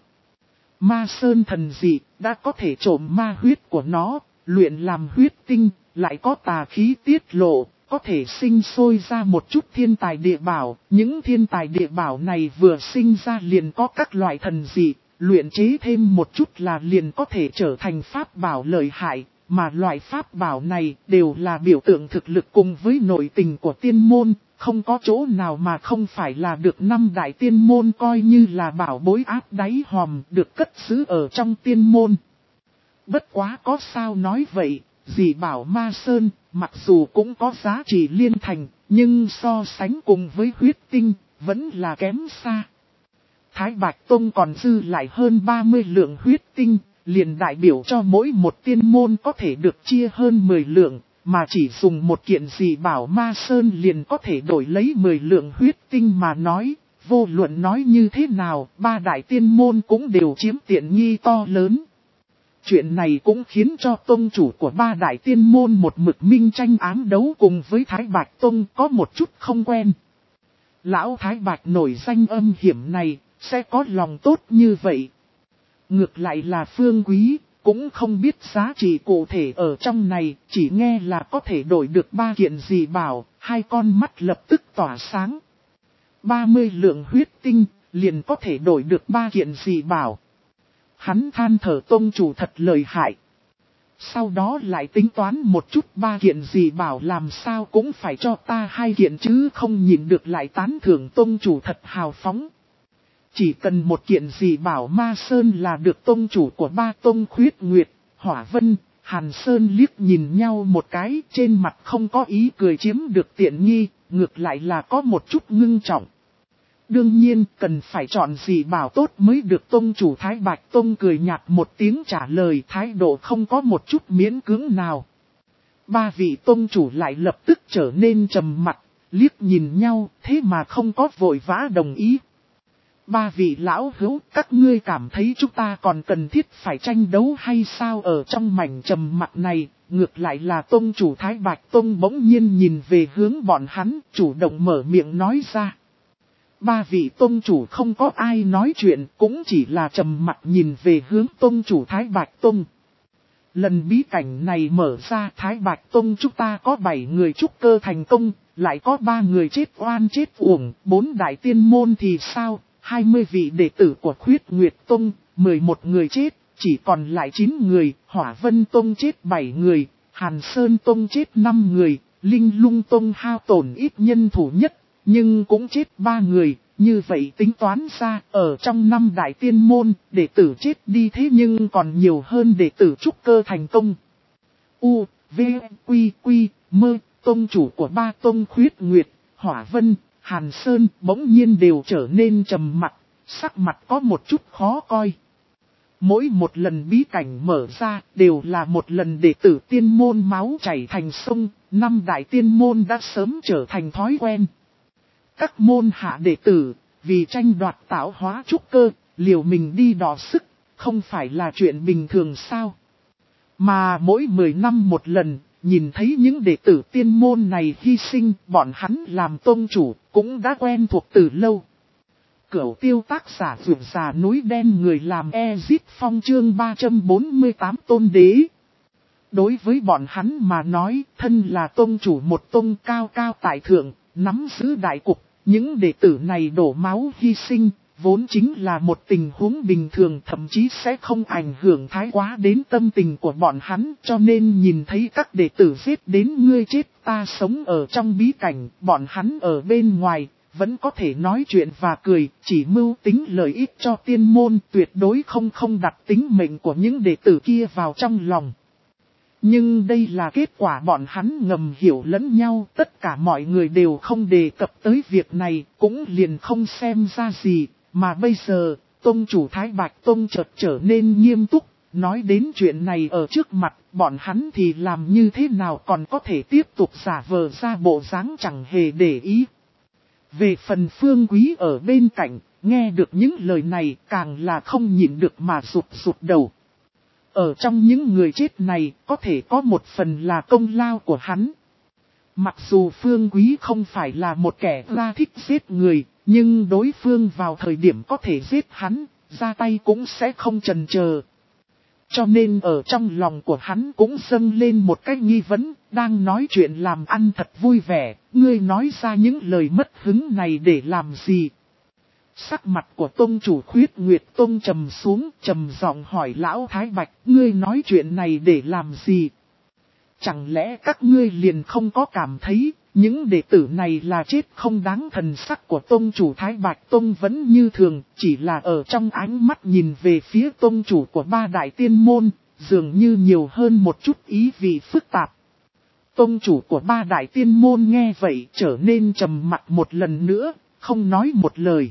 Ma sơn thần dị đã có thể trộm ma huyết của nó, luyện làm huyết tinh, lại có tà khí tiết lộ, có thể sinh sôi ra một chút thiên tài địa bảo. Những thiên tài địa bảo này vừa sinh ra liền có các loại thần dị, luyện chế thêm một chút là liền có thể trở thành pháp bảo lợi hại. Mà loại pháp bảo này đều là biểu tượng thực lực cùng với nội tình của tiên môn, không có chỗ nào mà không phải là được năm đại tiên môn coi như là bảo bối áp đáy hòm được cất giữ ở trong tiên môn. Bất quá có sao nói vậy, dì bảo ma sơn, mặc dù cũng có giá trị liên thành, nhưng so sánh cùng với huyết tinh, vẫn là kém xa. Thái Bạch Tông còn dư lại hơn ba mươi lượng huyết tinh, liền đại biểu cho mỗi một tiên môn có thể được chia hơn mười lượng, mà chỉ dùng một kiện gì bảo ma sơn liền có thể đổi lấy mười lượng huyết tinh mà nói. Vô luận nói như thế nào, ba đại tiên môn cũng đều chiếm tiện nghi to lớn. Chuyện này cũng khiến cho tông chủ của ba đại tiên môn một mực minh tranh ám đấu cùng với Thái Bạch Tông có một chút không quen. Lão Thái Bạch nổi danh âm hiểm này, sẽ có lòng tốt như vậy. Ngược lại là Phương Quý, cũng không biết giá trị cụ thể ở trong này, chỉ nghe là có thể đổi được ba kiện gì bảo, hai con mắt lập tức tỏa sáng. ba mươi lượng huyết tinh, liền có thể đổi được ba kiện gì bảo. Hắn than thở tông chủ thật lợi hại. Sau đó lại tính toán một chút ba kiện gì bảo làm sao cũng phải cho ta hai kiện chứ không nhìn được lại tán thưởng tông chủ thật hào phóng. Chỉ cần một kiện gì bảo ma sơn là được tông chủ của ba tông Khuyết Nguyệt, Hỏa Vân, Hàn Sơn liếc nhìn nhau một cái, trên mặt không có ý cười chiếm được tiện nghi, ngược lại là có một chút ngưng trọng. Đương nhiên cần phải chọn gì bảo tốt mới được tông chủ Thái Bạch Tông cười nhạt một tiếng trả lời, thái độ không có một chút miễn cưỡng nào. Ba vị tông chủ lại lập tức trở nên trầm mặc, liếc nhìn nhau, thế mà không có vội vã đồng ý. Ba vị lão hữu, các ngươi cảm thấy chúng ta còn cần thiết phải tranh đấu hay sao? Ở trong mảnh trầm mặc này, ngược lại là tông chủ Thái Bạch Tông bỗng nhiên nhìn về hướng bọn hắn, chủ động mở miệng nói ra. Ba vị tông chủ không có ai nói chuyện, cũng chỉ là trầm mặc nhìn về hướng tông chủ Thái Bạch Tông. Lần bí cảnh này mở ra, Thái Bạch Tông chúng ta có bảy người trúc cơ thành công, lại có ba người chết oan chết uổng, bốn đại tiên môn thì sao? hai mươi vị đệ tử của Khuyết Nguyệt Tông, mười một người chết, chỉ còn lại chín người, Hỏa Vân Tông chết bảy người, Hàn Sơn Tông chết năm người, Linh Lung Tông hao tổn ít nhân thủ nhất, nhưng cũng chết ba người, Như vậy tính toán ra, ở trong năm đại tiên môn, đệ tử chết đi thế nhưng còn nhiều hơn đệ tử trúc cơ thành công. U, V, Quy, Quy, Mơ, tông chủ của ba tông Khuyết Nguyệt, Hỏa Vân, Hàn Sơn bỗng nhiên đều trở nên trầm mặc, sắc mặt có một chút khó coi. Mỗi một lần bí cảnh mở ra đều là một lần đệ tử tiên môn máu chảy thành sông, năm đại tiên môn đã sớm trở thành thói quen. Các môn hạ đệ tử, vì tranh đoạt tạo hóa trúc cơ, liều mình đi đọ sức, không phải là chuyện bình thường sao. Mà mỗi mười năm một lần, nhìn thấy những đệ tử tiên môn này hy sinh, bọn hắn làm tông chủ, cũng đã quen thuộc từ lâu. Cửu tiêu tác giả vượt già núi đen người làm Ezit Phong chương ba trăm bốn mươi tám tôn đế. Đối với bọn hắn mà nói, thân là tông chủ một tông cao cao tại thượng, nắm giữ đại cục, những đệ tử này đổ máu hy sinh, vốn chính là một tình huống bình thường, thậm chí sẽ không ảnh hưởng thái quá đến tâm tình của bọn hắn, cho nên nhìn thấy các đệ tử giết đến ngươi chết ta sống ở trong bí cảnh, bọn hắn ở bên ngoài, vẫn có thể nói chuyện và cười, chỉ mưu tính lợi ích cho tiên môn, tuyệt đối không không đặt tính mệnh của những đệ tử kia vào trong lòng. Nhưng đây là kết quả bọn hắn ngầm hiểu lẫn nhau, tất cả mọi người đều không đề cập tới việc này, cũng liền không xem ra gì, mà bây giờ, tông chủ Thái Bạch Tông chợt trở nên nghiêm túc, nói đến chuyện này ở trước mặt, bọn hắn thì làm như thế nào còn có thể tiếp tục giả vờ ra bộ dáng chẳng hề để ý. Về phần Phương Quý ở bên cạnh, nghe được những lời này càng là không nhịn được mà rụt rụt đầu. Ở trong những người chết này, có thể có một phần là công lao của hắn. Mặc dù Phương Quý không phải là một kẻ ra thích giết người, nhưng đối phương vào thời điểm có thể giết hắn, ra tay cũng sẽ không chần chờ. Cho nên ở trong lòng của hắn cũng dâng lên một cái nghi vấn, đang nói chuyện làm ăn thật vui vẻ, ngươi nói ra những lời mất hứng này để làm gì? Sắc mặt của tông chủ Khuyết Nguyệt Tông trầm xuống, trầm giọng hỏi lão Thái Bạch, ngươi nói chuyện này để làm gì? Chẳng lẽ các ngươi liền không có cảm thấy, những đệ tử này là chết không đáng? Thần sắc của tông chủ Thái Bạch Tông vẫn như thường, chỉ là ở trong ánh mắt nhìn về phía tông chủ của ba đại tiên môn, dường như nhiều hơn một chút ý vị phức tạp. Tông chủ của ba đại tiên môn nghe vậy trở nên trầm mặc một lần nữa, không nói một lời.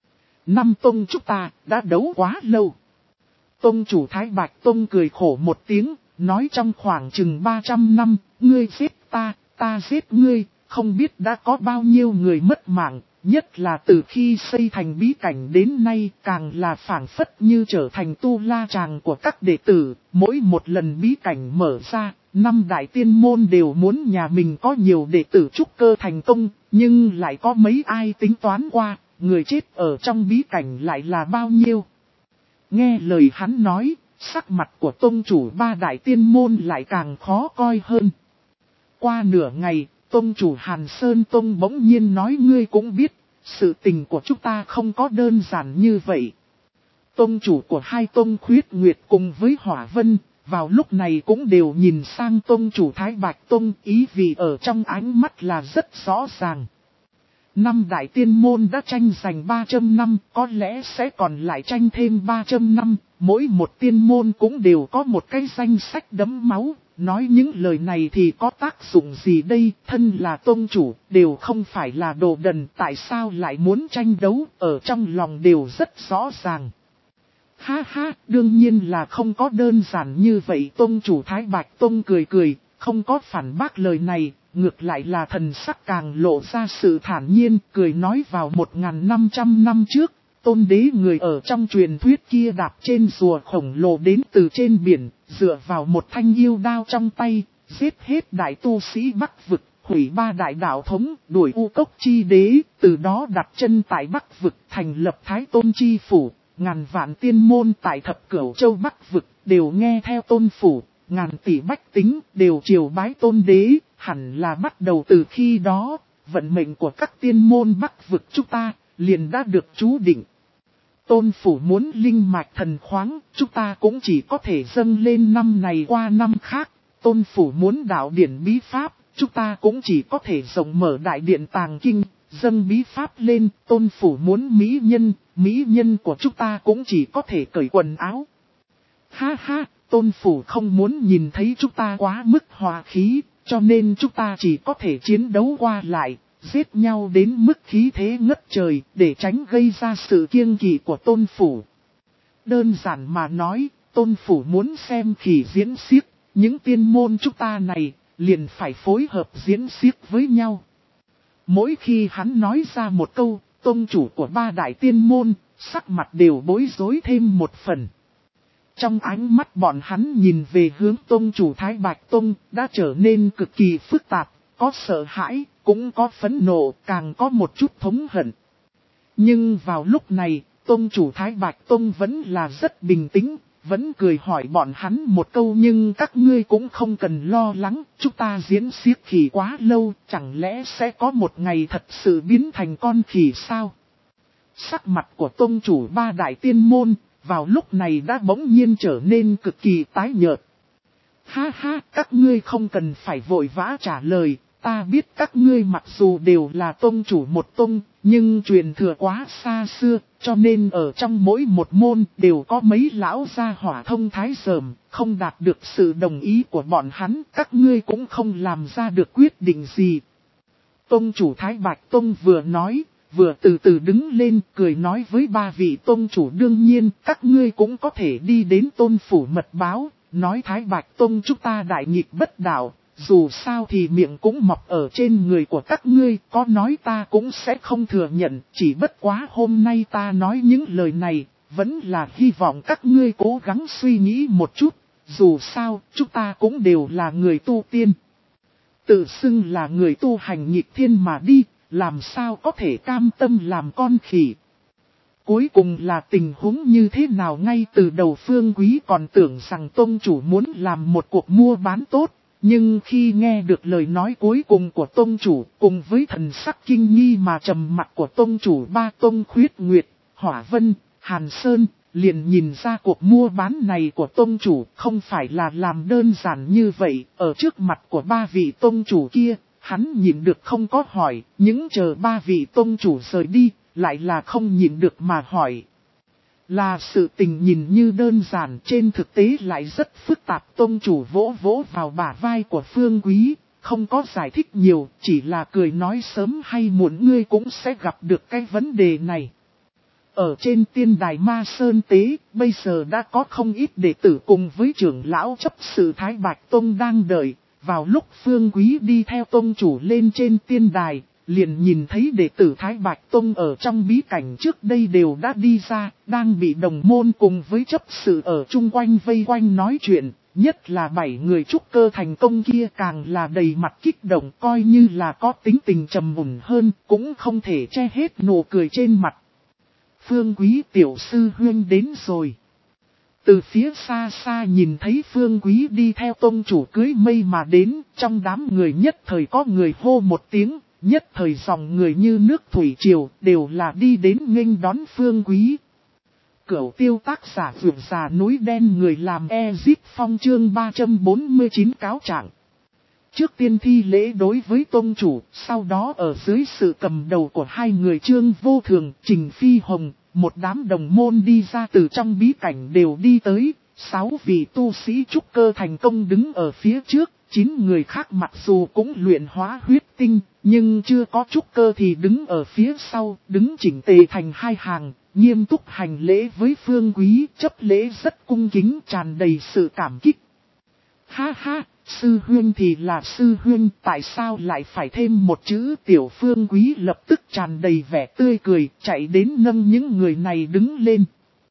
Năm tông chúng ta đã đấu quá lâu. Tông chủ Thái Bạch Tông cười khổ một tiếng, nói trong khoảng chừng ba trăm năm, ngươi giết ta, ta giết ngươi, không biết đã có bao nhiêu người mất mạng, nhất là từ khi xây thành bí cảnh đến nay càng là phảng phất như trở thành tu la chàng của các đệ tử. Mỗi một lần bí cảnh mở ra, năm đại tiên môn đều muốn nhà mình có nhiều đệ tử trúc cơ thành công, nhưng lại có mấy ai tính toán qua, người chết ở trong bí cảnh lại là bao nhiêu. Nghe lời hắn nói, sắc mặt của tông chủ ba đại tiên môn lại càng khó coi hơn. Qua nửa ngày, tông chủ Hàn Sơn Tông bỗng nhiên nói ngươi cũng biết, sự tình của chúng ta không có đơn giản như vậy. Tông chủ của hai tông Khuyết Nguyệt cùng với Hỏa Vân, vào lúc này cũng đều nhìn sang tông chủ Thái Bạch Tông, ý vì ở trong ánh mắt là rất rõ ràng. Năm đại tiên môn đã tranh giành ba trăm năm, có lẽ sẽ còn lại tranh thêm ba trăm năm, mỗi một tiên môn cũng đều có một cái danh sách đẫm máu, nói những lời này thì có tác dụng gì đây, thân là tôn chủ, đều không phải là đồ đần, tại sao lại muốn tranh đấu, ở trong lòng đều rất rõ ràng. Ha ha, đương nhiên là không có đơn giản như vậy, tôn chủ Thái Bạch Tông cười cười, không có phản bác lời này. Ngược lại là thần sắc càng lộ ra sự thản nhiên, cười nói vào một nghìn năm trăm năm trước, tôn đế người ở trong truyền thuyết kia đạp trên rùa khổng lồ đến từ trên biển, dựa vào một thanh yêu đao trong tay, giết hết đại tu sĩ Bắc Vực, hủy ba đại đạo thống, đuổi U Cốc chi đế, từ đó đặt chân tại Bắc Vực, thành lập Thái Tôn chi phủ, ngàn vạn tiên môn tại thập cửu châu Bắc Vực, đều nghe theo tôn phủ, ngàn tỷ bách tính, đều triều bái tôn đế. Hẳn là bắt đầu từ khi đó, vận mệnh của các tiên môn Bắc Vực chúng ta, liền đã được chú định. Tôn phủ muốn linh mạch thần khoáng, chúng ta cũng chỉ có thể dâng lên năm này qua năm khác. Tôn phủ muốn đạo điển bí pháp, chúng ta cũng chỉ có thể rộng mở đại điện tàng kinh, dâng bí pháp lên, tôn phủ muốn mỹ nhân, mỹ nhân của chúng ta cũng chỉ có thể cởi quần áo. Ha ha, tôn phủ không muốn nhìn thấy chúng ta quá mức hòa khí, cho nên chúng ta chỉ có thể chiến đấu qua lại, giết nhau đến mức khí thế ngất trời, để tránh gây ra sự kiêng kỵ của tôn phủ. Đơn giản mà nói, tôn phủ muốn xem khỉ diễn xiếc, những tiên môn chúng ta này, liền phải phối hợp diễn xiếc với nhau. Mỗi khi hắn nói ra một câu, tông chủ của ba đại tiên môn, sắc mặt đều bối rối thêm một phần. Trong ánh mắt bọn hắn nhìn về hướng tông chủ Thái Bạch Tông, đã trở nên cực kỳ phức tạp, có sợ hãi, cũng có phẫn nộ, càng có một chút thống hận. Nhưng vào lúc này, tông chủ Thái Bạch Tông vẫn là rất bình tĩnh, vẫn cười hỏi bọn hắn một câu, nhưng các ngươi cũng không cần lo lắng, chúng ta diễn xiếc khỉ quá lâu, chẳng lẽ sẽ có một ngày thật sự biến thành con khỉ sao? Sắc mặt của tông chủ ba đại tiên môn, vào lúc này đã bỗng nhiên trở nên cực kỳ tái nhợt. Ha ha, các ngươi không cần phải vội vã trả lời, ta biết các ngươi mặc dù đều là tông chủ một tông, nhưng truyền thừa quá xa xưa, cho nên ở trong mỗi một môn đều có mấy lão gia hỏa thông thái sờm, không đạt được sự đồng ý của bọn hắn, các ngươi cũng không làm ra được quyết định gì. Tông chủ Thái Bạch Tông vừa nói, vừa từ từ đứng lên cười nói với ba vị tông chủ, đương nhiên các ngươi cũng có thể đi đến tôn phủ mật báo, nói Thái Bạch Tông chúng ta đại nghịch bất đạo, dù sao thì miệng cũng mọc ở trên người của các ngươi, có nói ta cũng sẽ không thừa nhận, chỉ bất quá hôm nay ta nói những lời này, vẫn là hy vọng các ngươi cố gắng suy nghĩ một chút, dù sao chúng ta cũng đều là người tu tiên. Tự xưng là người tu hành nghịch thiên mà đi, làm sao có thể cam tâm làm con khỉ. Cuối cùng là tình huống như thế nào? Ngay từ đầu Phương Quý còn tưởng rằng tông chủ muốn làm một cuộc mua bán tốt, nhưng khi nghe được lời nói cuối cùng của tông chủ cùng với thần sắc kinh nghi mà trầm mặc của tông chủ ba tông Khuyết Nguyệt, Hỏa Vân, Hàn Sơn, liền nhìn ra cuộc mua bán này của tông chủ không phải là làm đơn giản như vậy. Ở trước mặt của ba vị tông chủ kia, hắn nhịn được không có hỏi, những chờ ba vị tông chủ rời đi, lại là không nhịn được mà hỏi. Là sự tình nhìn như đơn giản, trên thực tế lại rất phức tạp. Tông chủ vỗ vỗ vào bả vai của Phương Quý, không có giải thích nhiều, chỉ là cười nói sớm hay muộn ngươi cũng sẽ gặp được cái vấn đề này. Ở trên tiên đài Ma Sơn Tế, bây giờ đã có không ít đệ tử cùng với trưởng lão chấp sự Thái Bạch Tông đang đợi. Vào lúc Phương Quý đi theo tông chủ lên trên tiên đài, liền nhìn thấy đệ tử Thái Bạch Tông ở trong bí cảnh trước đây đều đã đi ra, đang bị đồng môn cùng với chấp sự ở chung quanh vây quanh nói chuyện, nhất là bảy người trúc cơ thành công kia càng là đầy mặt kích động, coi như là có tính tình trầm mùn hơn, cũng không thể che hết nụ cười trên mặt. Phương Quý tiểu sư huynh đến rồi. Từ phía xa xa nhìn thấy Phương Quý đi theo tông chủ cưới mây mà đến, trong đám người nhất thời có người hô một tiếng, nhất thời dòng người như nước thủy triều, đều là đi đến nghênh đón Phương Quý. Cửu tiêu tác giả vượt già núi đen người làm Ezip Phong chương ba trăm bốn mươi chín cáo trạng. Trước tiên thi lễ đối với tông chủ, sau đó ở dưới sự cầm đầu của hai người Trương Vô Thường, Trình Phi Hồng, một đám đồng môn đi ra từ trong bí cảnh đều đi tới, sáu vị tu sĩ trúc cơ thành công đứng ở phía trước, chín người khác mặc dù cũng luyện hóa huyết tinh, nhưng chưa có trúc cơ thì đứng ở phía sau, đứng chỉnh tề thành hai hàng, nghiêm túc hành lễ với Phương Quý, chấp lễ rất cung kính, tràn đầy sự cảm kích. Ha ha, sư huynh thì là sư huynh, tại sao lại phải thêm một chữ tiểu? Phương Quý lập tức tràn đầy vẻ tươi cười, chạy đến nâng những người này đứng lên.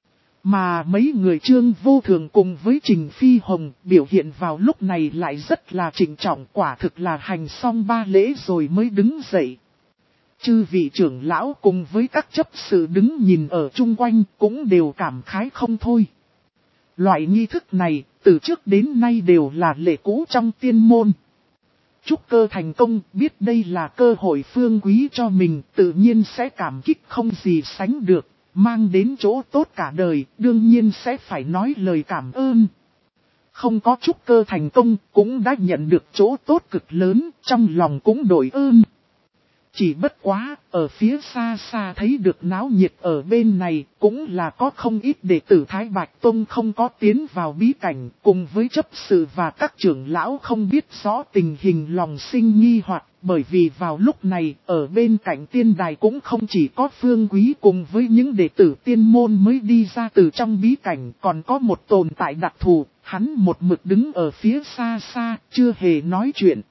Mà mấy người Trương Vô Thường cùng với Trình Phi Hồng biểu hiện vào lúc này lại rất là trịnh trọng, quả thực là hành xong ba lễ rồi mới đứng dậy. Chư vị trưởng lão cùng với các chấp sự đứng nhìn ở chung quanh cũng đều cảm khái không thôi. Loại nghi thức này, từ trước đến nay đều là lệ cũ trong tiên môn. Trúc cơ thành công, biết đây là cơ hội Phương Quý cho mình, tự nhiên sẽ cảm kích không gì sánh được, mang đến chỗ tốt cả đời, đương nhiên sẽ phải nói lời cảm ơn. Không có trúc cơ thành công, cũng đã nhận được chỗ tốt cực lớn, trong lòng cũng đổi ơn. Chỉ bất quá, ở phía xa xa thấy được náo nhiệt ở bên này, cũng là có không ít đệ tử Thái Bạch Tông không có tiến vào bí cảnh, cùng với chấp sự và các trưởng lão không biết rõ tình hình lòng sinh nghi hoặc, bởi vì vào lúc này, ở bên cạnh tiên đài cũng không chỉ có Phương Quý cùng với những đệ tử tiên môn mới đi ra từ trong bí cảnh, còn có một tồn tại đặc thù, hắn một mực đứng ở phía xa xa, chưa hề nói chuyện.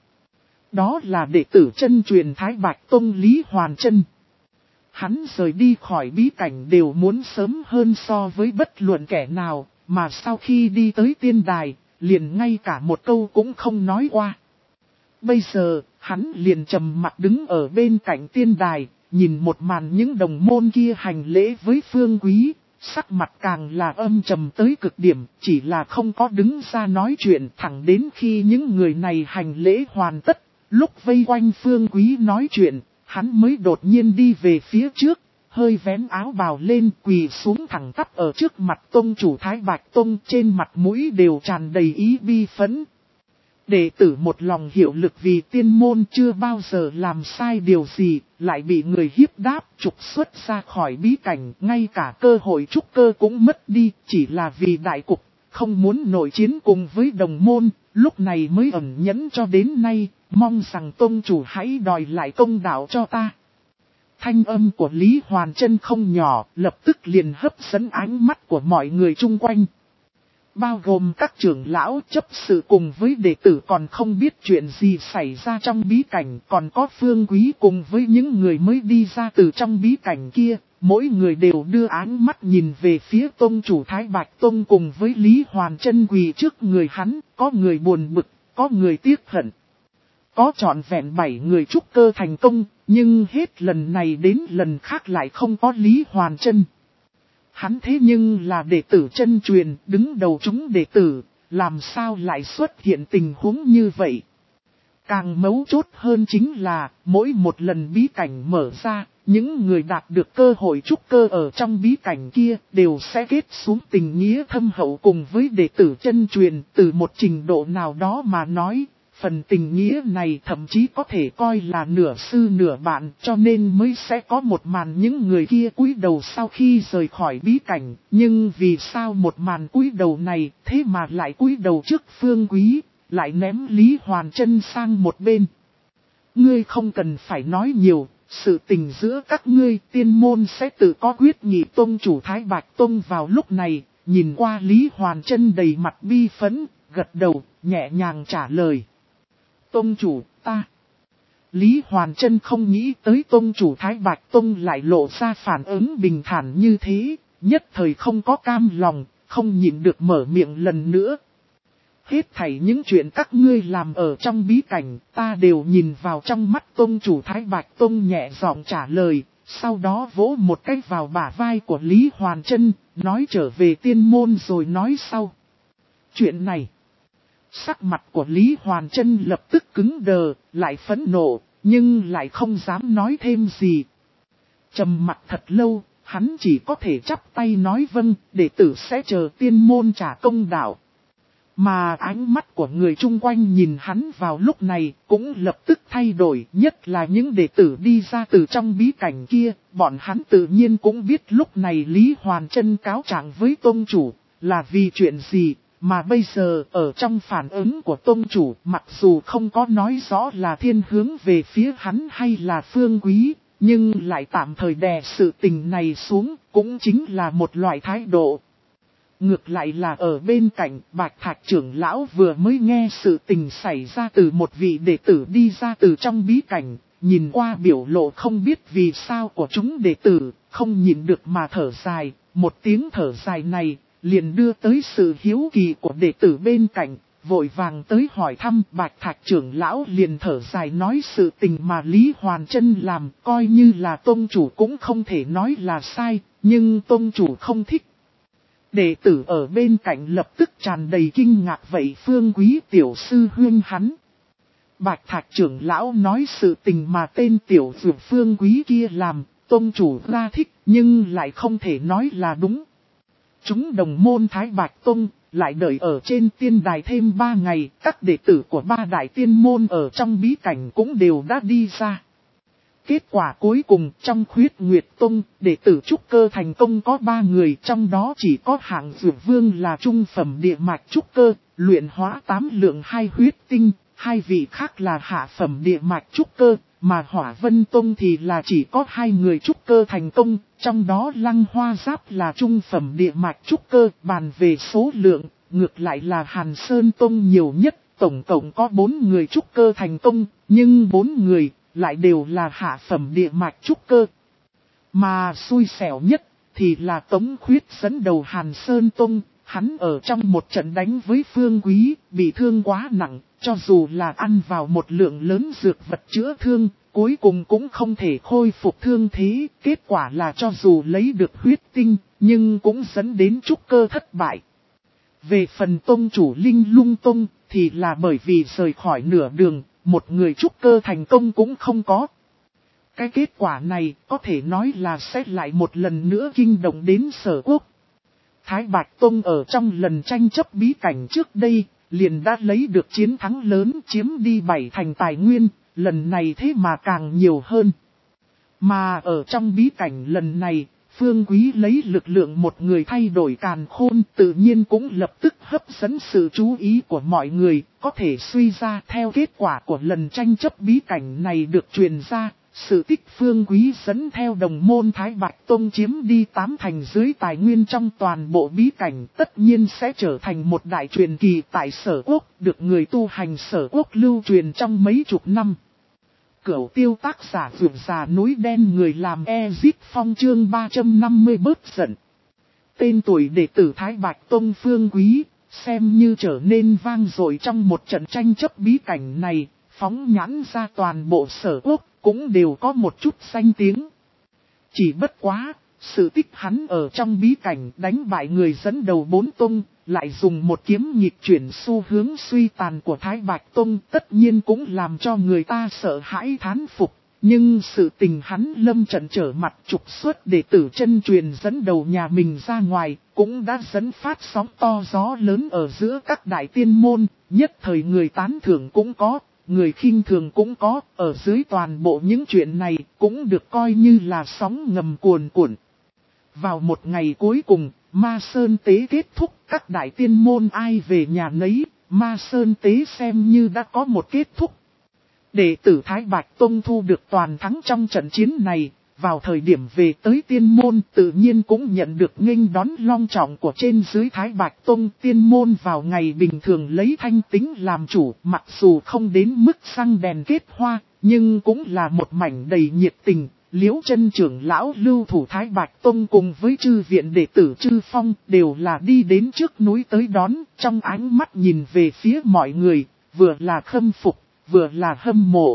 Đó là đệ tử chân truyền Thái Bạch Tông Lý Hoàn Chân. Hắn rời đi khỏi bí cảnh đều muốn sớm hơn so với bất luận kẻ nào, mà sau khi đi tới tiên đài, liền ngay cả một câu cũng không nói qua. Bây giờ, hắn liền trầm mặt đứng ở bên cạnh tiên đài, nhìn một màn những đồng môn kia hành lễ với Phương Quý, sắc mặt càng là âm trầm tới cực điểm, chỉ là không có đứng ra nói chuyện thẳng đến khi những người này hành lễ hoàn tất. Lúc vây quanh Phương Quý nói chuyện, hắn mới đột nhiên đi về phía trước, hơi vén áo bào lên quỳ xuống thẳng tắp ở trước mặt tông chủ Thái Bạch Tông, trên mặt mũi đều tràn đầy ý bi phẫn. Đệ tử một lòng hiệu lực vì tiên môn chưa bao giờ làm sai điều gì, lại bị người hiếp đáp trục xuất ra khỏi bí cảnh, ngay cả cơ hội trúc cơ cũng mất đi, chỉ là vì đại cục, không muốn nội chiến cùng với đồng môn, lúc này mới ẩn nhẫn cho đến nay. Mong rằng tông chủ hãy đòi lại công đạo cho ta. Thanh âm của Lý Hoàn Chân không nhỏ, lập tức liền hấp dẫn ánh mắt của mọi người chung quanh. Bao gồm các trưởng lão chấp sự cùng với đệ tử còn không biết chuyện gì xảy ra trong bí cảnh, còn có Phương Quý cùng với những người mới đi ra từ trong bí cảnh kia. Mỗi người đều đưa ánh mắt nhìn về phía tông chủ Thái Bạch Tông cùng với Lý Hoàn Chân quỳ trước người hắn, có người buồn bực, có người tiếc hận. Có trọn vẹn bảy người trúc cơ thành công, nhưng hết lần này đến lần khác lại không có Lý Hoàn Chân. Hắn thế nhưng là đệ tử chân truyền, đứng đầu chúng đệ tử, làm sao lại xuất hiện tình huống như vậy. Càng mấu chốt hơn chính là, mỗi một lần bí cảnh mở ra, những người đạt được cơ hội trúc cơ ở trong bí cảnh kia đều sẽ kết xuống tình nghĩa thâm hậu cùng với đệ tử chân truyền, từ một trình độ nào đó mà nói. Phần tình nghĩa này thậm chí có thể coi là nửa sư nửa bạn, cho nên mới sẽ có một màn những người kia cúi đầu sau khi rời khỏi bí cảnh. Nhưng vì sao một màn cúi đầu này thế mà lại cúi đầu trước Phương Quý, lại ném Lý Hoàn Chân sang một bên. Ngươi không cần phải nói nhiều, sự tình giữa các ngươi tiên môn sẽ tự có quyết nghị. Tông chủ Thái Bạch Tông vào lúc này, nhìn qua Lý Hoàn Chân đầy mặt bi phẫn, gật đầu, nhẹ nhàng trả lời. Tông chủ, ta. Lý Hoàn Chân không nghĩ tới tông chủ Thái Bạch Tông lại lộ ra phản ứng bình thản như thế, nhất thời không có cam lòng, không nhịn được mở miệng lần nữa. Hết thảy những chuyện các ngươi làm ở trong bí cảnh, ta đều nhìn vào trong mắt tông chủ Thái Bạch Tông nhẹ giọng trả lời, sau đó vỗ một cái vào bả vai của Lý Hoàn Chân, nói trở về tiên môn rồi nói sau. Chuyện này. Sắc mặt của Lý Hoàn Chân lập tức cứng đờ, lại phẫn nộ, nhưng lại không dám nói thêm gì. Trầm mặt thật lâu, hắn chỉ có thể chắp tay nói vâng, đệ tử sẽ chờ tiên môn trả công đạo. Mà ánh mắt của người chung quanh nhìn hắn vào lúc này cũng lập tức thay đổi, nhất là những đệ tử đi ra từ trong bí cảnh kia, bọn hắn tự nhiên cũng biết lúc này Lý Hoàn Chân cáo trạng với tông chủ, là vì chuyện gì. Mà bây giờ, ở trong phản ứng của tông chủ, mặc dù không có nói rõ là thiên hướng về phía hắn hay là Phương Quý, nhưng lại tạm thời đè sự tình này xuống, cũng chính là một loại thái độ. Ngược lại là ở bên cạnh, Bạch Thạch trưởng lão vừa mới nghe sự tình xảy ra từ một vị đệ tử đi ra từ trong bí cảnh, nhìn qua biểu lộ không biết vì sao của chúng đệ tử, không nhìn được mà thở dài, một tiếng thở dài này. Liền đưa tới sự hiếu kỳ của đệ tử bên cạnh, vội vàng tới hỏi thăm. Bạch Thạch trưởng lão liền thở dài nói sự tình mà Lý Hoàn Chân làm, coi như là tông chủ cũng không thể nói là sai, nhưng tông chủ không thích. Đệ tử ở bên cạnh lập tức tràn đầy kinh ngạc, vậy Phương Quý tiểu sư huynh hắn. Bạch Thạch trưởng lão nói sự tình mà tên tiểu dược Phương Quý kia làm, tông chủ ra thích, nhưng lại không thể nói là đúng. Chúng đồng môn Thái Bạch Tông lại đợi ở trên tiên đài thêm ba ngày, các đệ tử của ba đại tiên môn ở trong bí cảnh cũng đều đã đi ra. Kết quả cuối cùng trong Khuyết Nguyệt Tông, đệ tử trúc cơ thành công có ba người, trong đó chỉ có hạng dược vương là trung phẩm địa mạch trúc cơ, luyện hóa tám lượng hai huyết tinh, hai vị khác là hạ phẩm địa mạch trúc cơ, mà Hỏa Vân Tông thì là chỉ có hai người trúc cơ thành công, trong đó Lăng Hoa Giáp là trung phẩm địa mạch trúc cơ, bàn về số lượng, ngược lại là Hàn Sơn Tông nhiều nhất, tổng cộng có bốn người trúc cơ thành công, nhưng bốn người lại đều là hạ phẩm địa mạch trúc cơ. Mà xui xẻo nhất thì là Tống Khuyết dẫn đầu Hàn Sơn Tông, hắn ở trong một trận đánh với Phương Quý, bị thương quá nặng, cho dù là ăn vào một lượng lớn dược vật chữa thương, cuối cùng cũng không thể khôi phục thương thế, kết quả là cho dù lấy được huyết tinh, nhưng cũng dẫn đến trúc cơ thất bại. Về phần tông chủ Linh Lung Tông, thì là bởi vì rời khỏi nửa đường, một người trúc cơ thành công cũng không có. Cái kết quả này có thể nói là sẽ lại một lần nữa kinh động đến Sở Quốc. Thái Bạch Tông ở trong lần tranh chấp bí cảnh trước đây, liền đã lấy được chiến thắng lớn, chiếm đi bảy thành tài nguyên, lần này thế mà càng nhiều hơn. Mà ở trong bí cảnh lần này, Phương Quý lấy lực lượng một người thay đổi càn khôn, tự nhiên cũng lập tức hấp dẫn sự chú ý của mọi người, có thể suy ra theo kết quả của lần tranh chấp bí cảnh này được truyền ra. Sự tích Phương Quý dẫn theo đồng môn Thái Bạch Tông chiếm đi tám thành dưới tài nguyên trong toàn bộ bí cảnh, tất nhiên sẽ trở thành một đại truyền kỳ tại Sở Quốc, được người tu hành Sở Quốc lưu truyền trong mấy chục năm. Cửu Tiêu tác giả Vượt Già Núi Đen, người làm Ezip Phong, chương ba trăm năm mươi bớt giận. Tên tuổi đệ tử Thái Bạch Tông Phương Quý, xem như trở nên vang dội trong một trận tranh chấp bí cảnh này, phóng nhãn ra toàn bộ Sở Quốc, cũng đều có một chút danh tiếng. Chỉ bất quá, sự tích hắn ở trong bí cảnh đánh bại người dẫn đầu bốn tông, lại dùng một kiếm nhịp chuyển xu hướng suy tàn của Thái Bạch Tông, tất nhiên cũng làm cho người ta sợ hãi thán phục. Nhưng sự tình hắn lâm trận trở mặt trục xuất đệ tử chân truyền dẫn đầu nhà mình ra ngoài, cũng đã dẫn phát sóng to gió lớn ở giữa các đại tiên môn, nhất thời người tán thưởng cũng có, người khinh thường cũng có, ở dưới toàn bộ những chuyện này cũng được coi như là sóng ngầm cuồn cuộn. Vào một ngày cuối cùng, Ma Sơn Tế kết thúc, các đại tiên môn ai về nhà nấy, Ma Sơn Tế xem như đã có một kết thúc. Đệ tử Thái Bạch Tông thu được toàn thắng trong trận chiến này, vào thời điểm về tới tiên môn tự nhiên cũng nhận được nghênh đón long trọng của trên dưới Thái Bạch Tông. Tiên môn vào ngày bình thường lấy thanh tính làm chủ, mặc dù không đến mức xăng đèn kết hoa, nhưng cũng là một mảnh đầy nhiệt tình. Liễu chân trưởng lão lưu thủ Thái Bạch Tông cùng với chư viện đệ tử chư phong đều là đi đến trước núi tới đón, trong ánh mắt nhìn về phía mọi người, vừa là khâm phục, vừa là hâm mộ.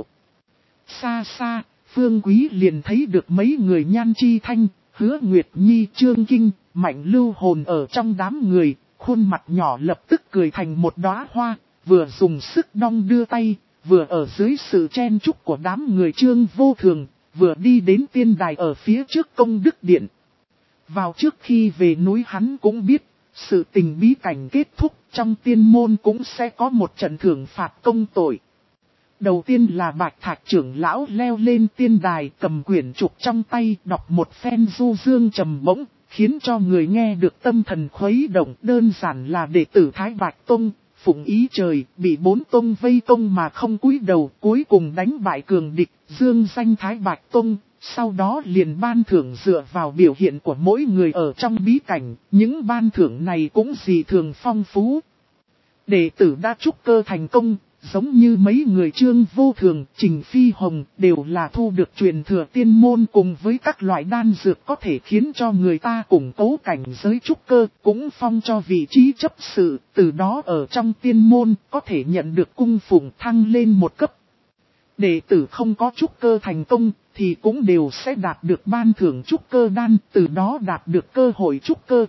Xa xa, Phương Quý liền thấy được mấy người Nhan Chi Thanh, Hứa Nguyệt Nhi, Trương Kinh, Mạnh Lưu Hồn ở trong đám người, khuôn mặt nhỏ lập tức cười thành một đóa hoa, vừa dùng sức đong đưa tay, vừa ở dưới sự chen chúc của đám người Trương Vô Thường, vừa đi đến tiên đài ở phía trước Công Đức Điện. Vào trước khi về núi hắn cũng biết, sự tình bí cảnh kết thúc, trong tiên môn cũng sẽ có một trận thưởng phạt công tội. Đầu tiên là Bạch Thạch trưởng lão leo lên tiên đài, cầm quyển trục trong tay, đọc một phen du dương trầm bổng, khiến cho người nghe được tâm thần khuấy động. Đơn giản là đệ tử Thái Bạch Tông, phụng ý trời, bị bốn tông vây công mà không cúi đầu, cuối cùng đánh bại cường địch, dương danh Thái Bạch Tông. Sau đó liền ban thưởng dựa vào biểu hiện của mỗi người ở trong bí cảnh, những ban thưởng này cũng dị thường phong phú. Đệ tử đã trúc cơ thành công, giống như mấy người Trương Vô Thường, Trình Phi Hồng đều là thu được truyền thừa tiên môn cùng với các loại đan dược có thể khiến cho người ta củng cố cảnh giới trúc cơ, cũng phong cho vị trí chấp sự, từ đó ở trong tiên môn có thể nhận được cung phụng thăng lên một cấp. Đệ tử không có trúc cơ thành công thì cũng đều sẽ đạt được ban thưởng trúc cơ đan, từ đó đạt được cơ hội trúc cơ.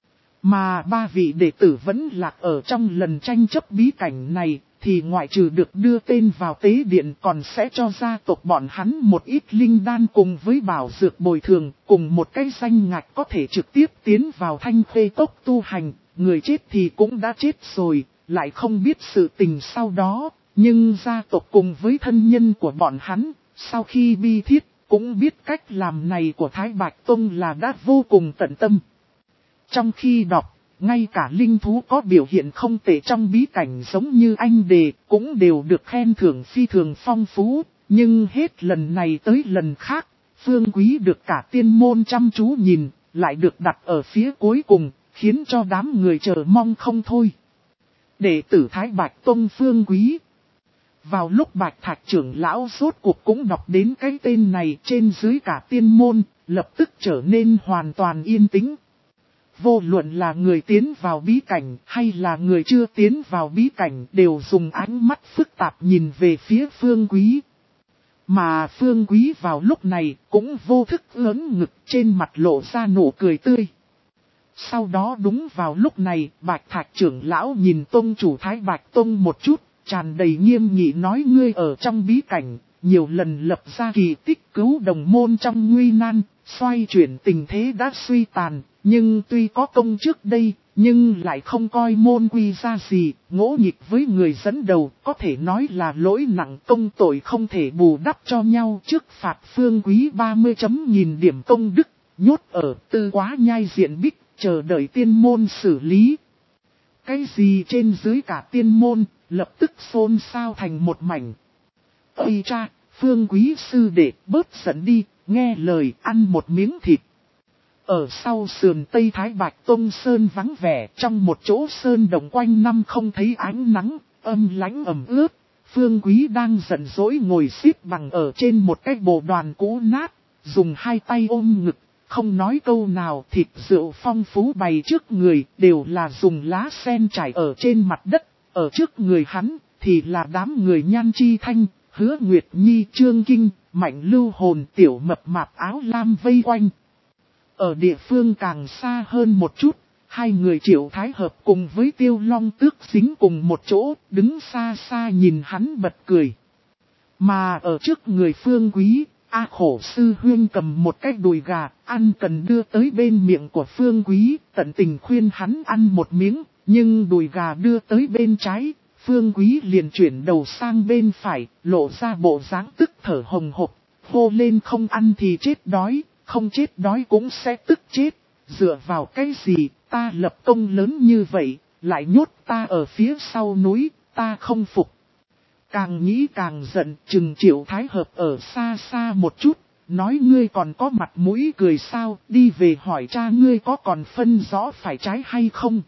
Mà ba vị đệ tử vẫn lạc ở trong lần tranh chấp bí cảnh này, thì ngoại trừ được đưa tên vào tế điện còn sẽ cho gia tộc bọn hắn một ít linh đan cùng với bảo dược bồi thường, cùng một cái danh ngạch có thể trực tiếp tiến vào Thanh Khê Cốc tu hành. Người chết thì cũng đã chết rồi, lại không biết sự tình sau đó, nhưng gia tộc cùng với thân nhân của bọn hắn Sau khi bi thiết, cũng biết cách làm này của Thái Bạch Tông là đã vô cùng tận tâm. Trong khi đọc, ngay cả linh thú có biểu hiện không tệ trong bí cảnh giống như anh đề, cũng đều được khen thưởng phi thường phong phú, nhưng hết lần này tới lần khác, Phương Quý được cả tiên môn chăm chú nhìn, lại được đặt ở phía cuối cùng, khiến cho đám người chờ mong không thôi. Đệ tử Thái Bạch Tông Phương Quý. Vào lúc Bạch Thạch trưởng lão rốt cuộc cũng đọc đến cái tên này trên dưới cả tiên môn, lập tức trở nên hoàn toàn yên tĩnh. Vô luận là người tiến vào bí cảnh hay là người chưa tiến vào bí cảnh đều dùng ánh mắt phức tạp nhìn về phía Phương Quý. Mà Phương Quý vào lúc này cũng vô thức ớn ngực trên mặt lộ ra nụ cười tươi. Sau đó đúng vào lúc này Bạch Thạch trưởng lão nhìn tông chủ Thái Bạch Tông một chút, tràn đầy nghiêm nghị nói ngươi ở trong bí cảnh, nhiều lần lập ra kỳ tích cứu đồng môn trong nguy nan, xoay chuyển tình thế đã suy tàn, nhưng tuy có công trước đây, nhưng lại không coi môn quy ra gì, ngỗ nghịch với người dẫn đầu, có thể nói là lỗi nặng công tội không thể bù đắp cho nhau trước phạt Phương Quý ba mươi chấm nghìn điểm công đức, nhốt ở tư quá nhai diện bích, chờ đợi tiên môn xử lý. Cái gì trên dưới cả tiên môn, lập tức xôn xao thành một mảnh. Ây cha, Phương Quý sư đệ bớt giận đi, nghe lời ăn một miếng thịt. Ở sau sườn Tây Thái Bạch Tông Sơn vắng vẻ, trong một chỗ sơn đồng quanh năm không thấy ánh nắng, âm lãnh ẩm ướt. Phương Quý đang giận dỗi ngồi xếp bằng ở trên một cái bồ đoàn cũ nát, dùng hai tay ôm ngực, không nói câu nào. Thịt rượu phong phú bày trước người, đều là dùng lá sen trải ở trên mặt đất. Ở trước người hắn, thì là đám người Nhan Chi Thanh, Hứa Nguyệt Nhi, Trương Kinh, Mạnh Lưu Hồn, Tiểu Mập Mạp áo lam vây quanh. Ở địa phương càng xa hơn một chút, hai người Triệu Thái Hợp cùng với Tiêu Long Tước dính cùng một chỗ, đứng xa xa nhìn hắn bật cười. Mà ở trước người Phương Quý, A Khổ Sư Huyên cầm một cái đùi gà, ăn cần đưa tới bên miệng của Phương Quý, tận tình khuyên hắn ăn một miếng, nhưng đùi gà đưa tới bên trái, Phương Quý liền chuyển đầu sang bên phải, lộ ra bộ dáng tức thở hồng hộc, hô lên không ăn thì chết đói. Không chết đói cũng sẽ tức chết, dựa vào cái gì, ta lập công lớn như vậy, lại nhốt ta ở phía sau núi, ta không phục. Càng nghĩ càng giận, chừng Triệu Thái Hợp ở xa xa một chút, nói ngươi còn có mặt mũi cười sao, đi về hỏi cha ngươi có còn phân rõ phải trái hay không.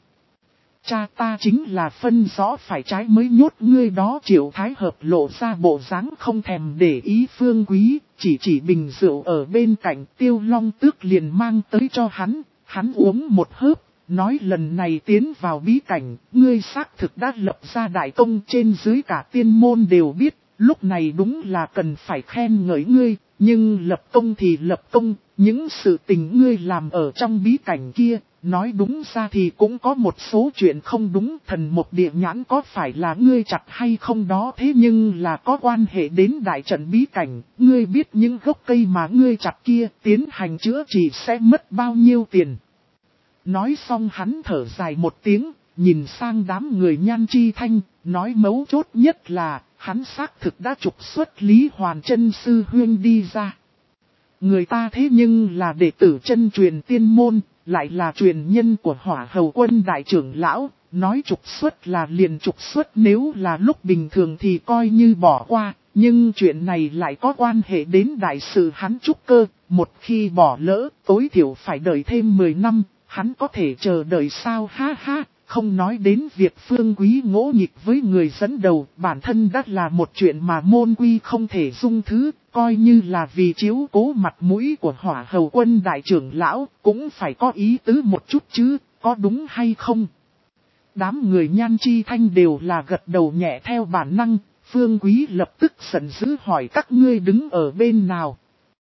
Cha ta chính là phân rõ phải trái mới nhốt ngươi đó. Triệu Thái Hợp lộ ra bộ dáng không thèm để ý Phương Quý, chỉ chỉ bình rượu ở bên cạnh. Tiêu Long Tước liền mang tới cho hắn, hắn uống một hớp, nói lần này tiến vào bí cảnh, ngươi xác thực đã lập ra đại công, trên dưới cả tiên môn đều biết, lúc này đúng là cần phải khen ngợi ngươi, nhưng lập công thì lập công, những sự tình ngươi làm ở trong bí cảnh kia. Nói đúng ra thì cũng có một số chuyện không đúng. Thần một địa nhãn có phải là ngươi chặt hay không đó, thế nhưng là có quan hệ đến đại trận bí cảnh. Ngươi biết những gốc cây mà ngươi chặt kia tiến hành chữa trị sẽ mất bao nhiêu tiền. Nói xong hắn thở dài một tiếng, nhìn sang đám người Nhan Chi Thanh, nói mấu chốt nhất là hắn xác thực đã trục xuất Lý Hoàn Chân sư huyên đi ra. Người ta thế nhưng là đệ tử chân truyền tiên môn, lại là truyền nhân của Hỏa Hầu Quân đại trưởng lão, nói trục xuất là liền trục xuất, nếu là lúc bình thường thì coi như bỏ qua, nhưng chuyện này lại có quan hệ đến đại sự hắn trúc cơ, một khi bỏ lỡ, tối thiểu phải đợi thêm mười năm, hắn có thể chờ đợi sao, ha ha. Không nói đến việc Phương Quý ngỗ nghịch với người dẫn đầu, bản thân đã là một chuyện mà môn quy không thể dung thứ, coi như là vì chiếu cố mặt mũi của Hỏa Hầu Quân đại trưởng lão, cũng phải có ý tứ một chút chứ, có đúng hay không? Đám người Nhan Chi Thanh đều là gật đầu nhẹ theo bản năng, Phương Quý lập tức giận dữ hỏi các ngươi đứng ở bên nào.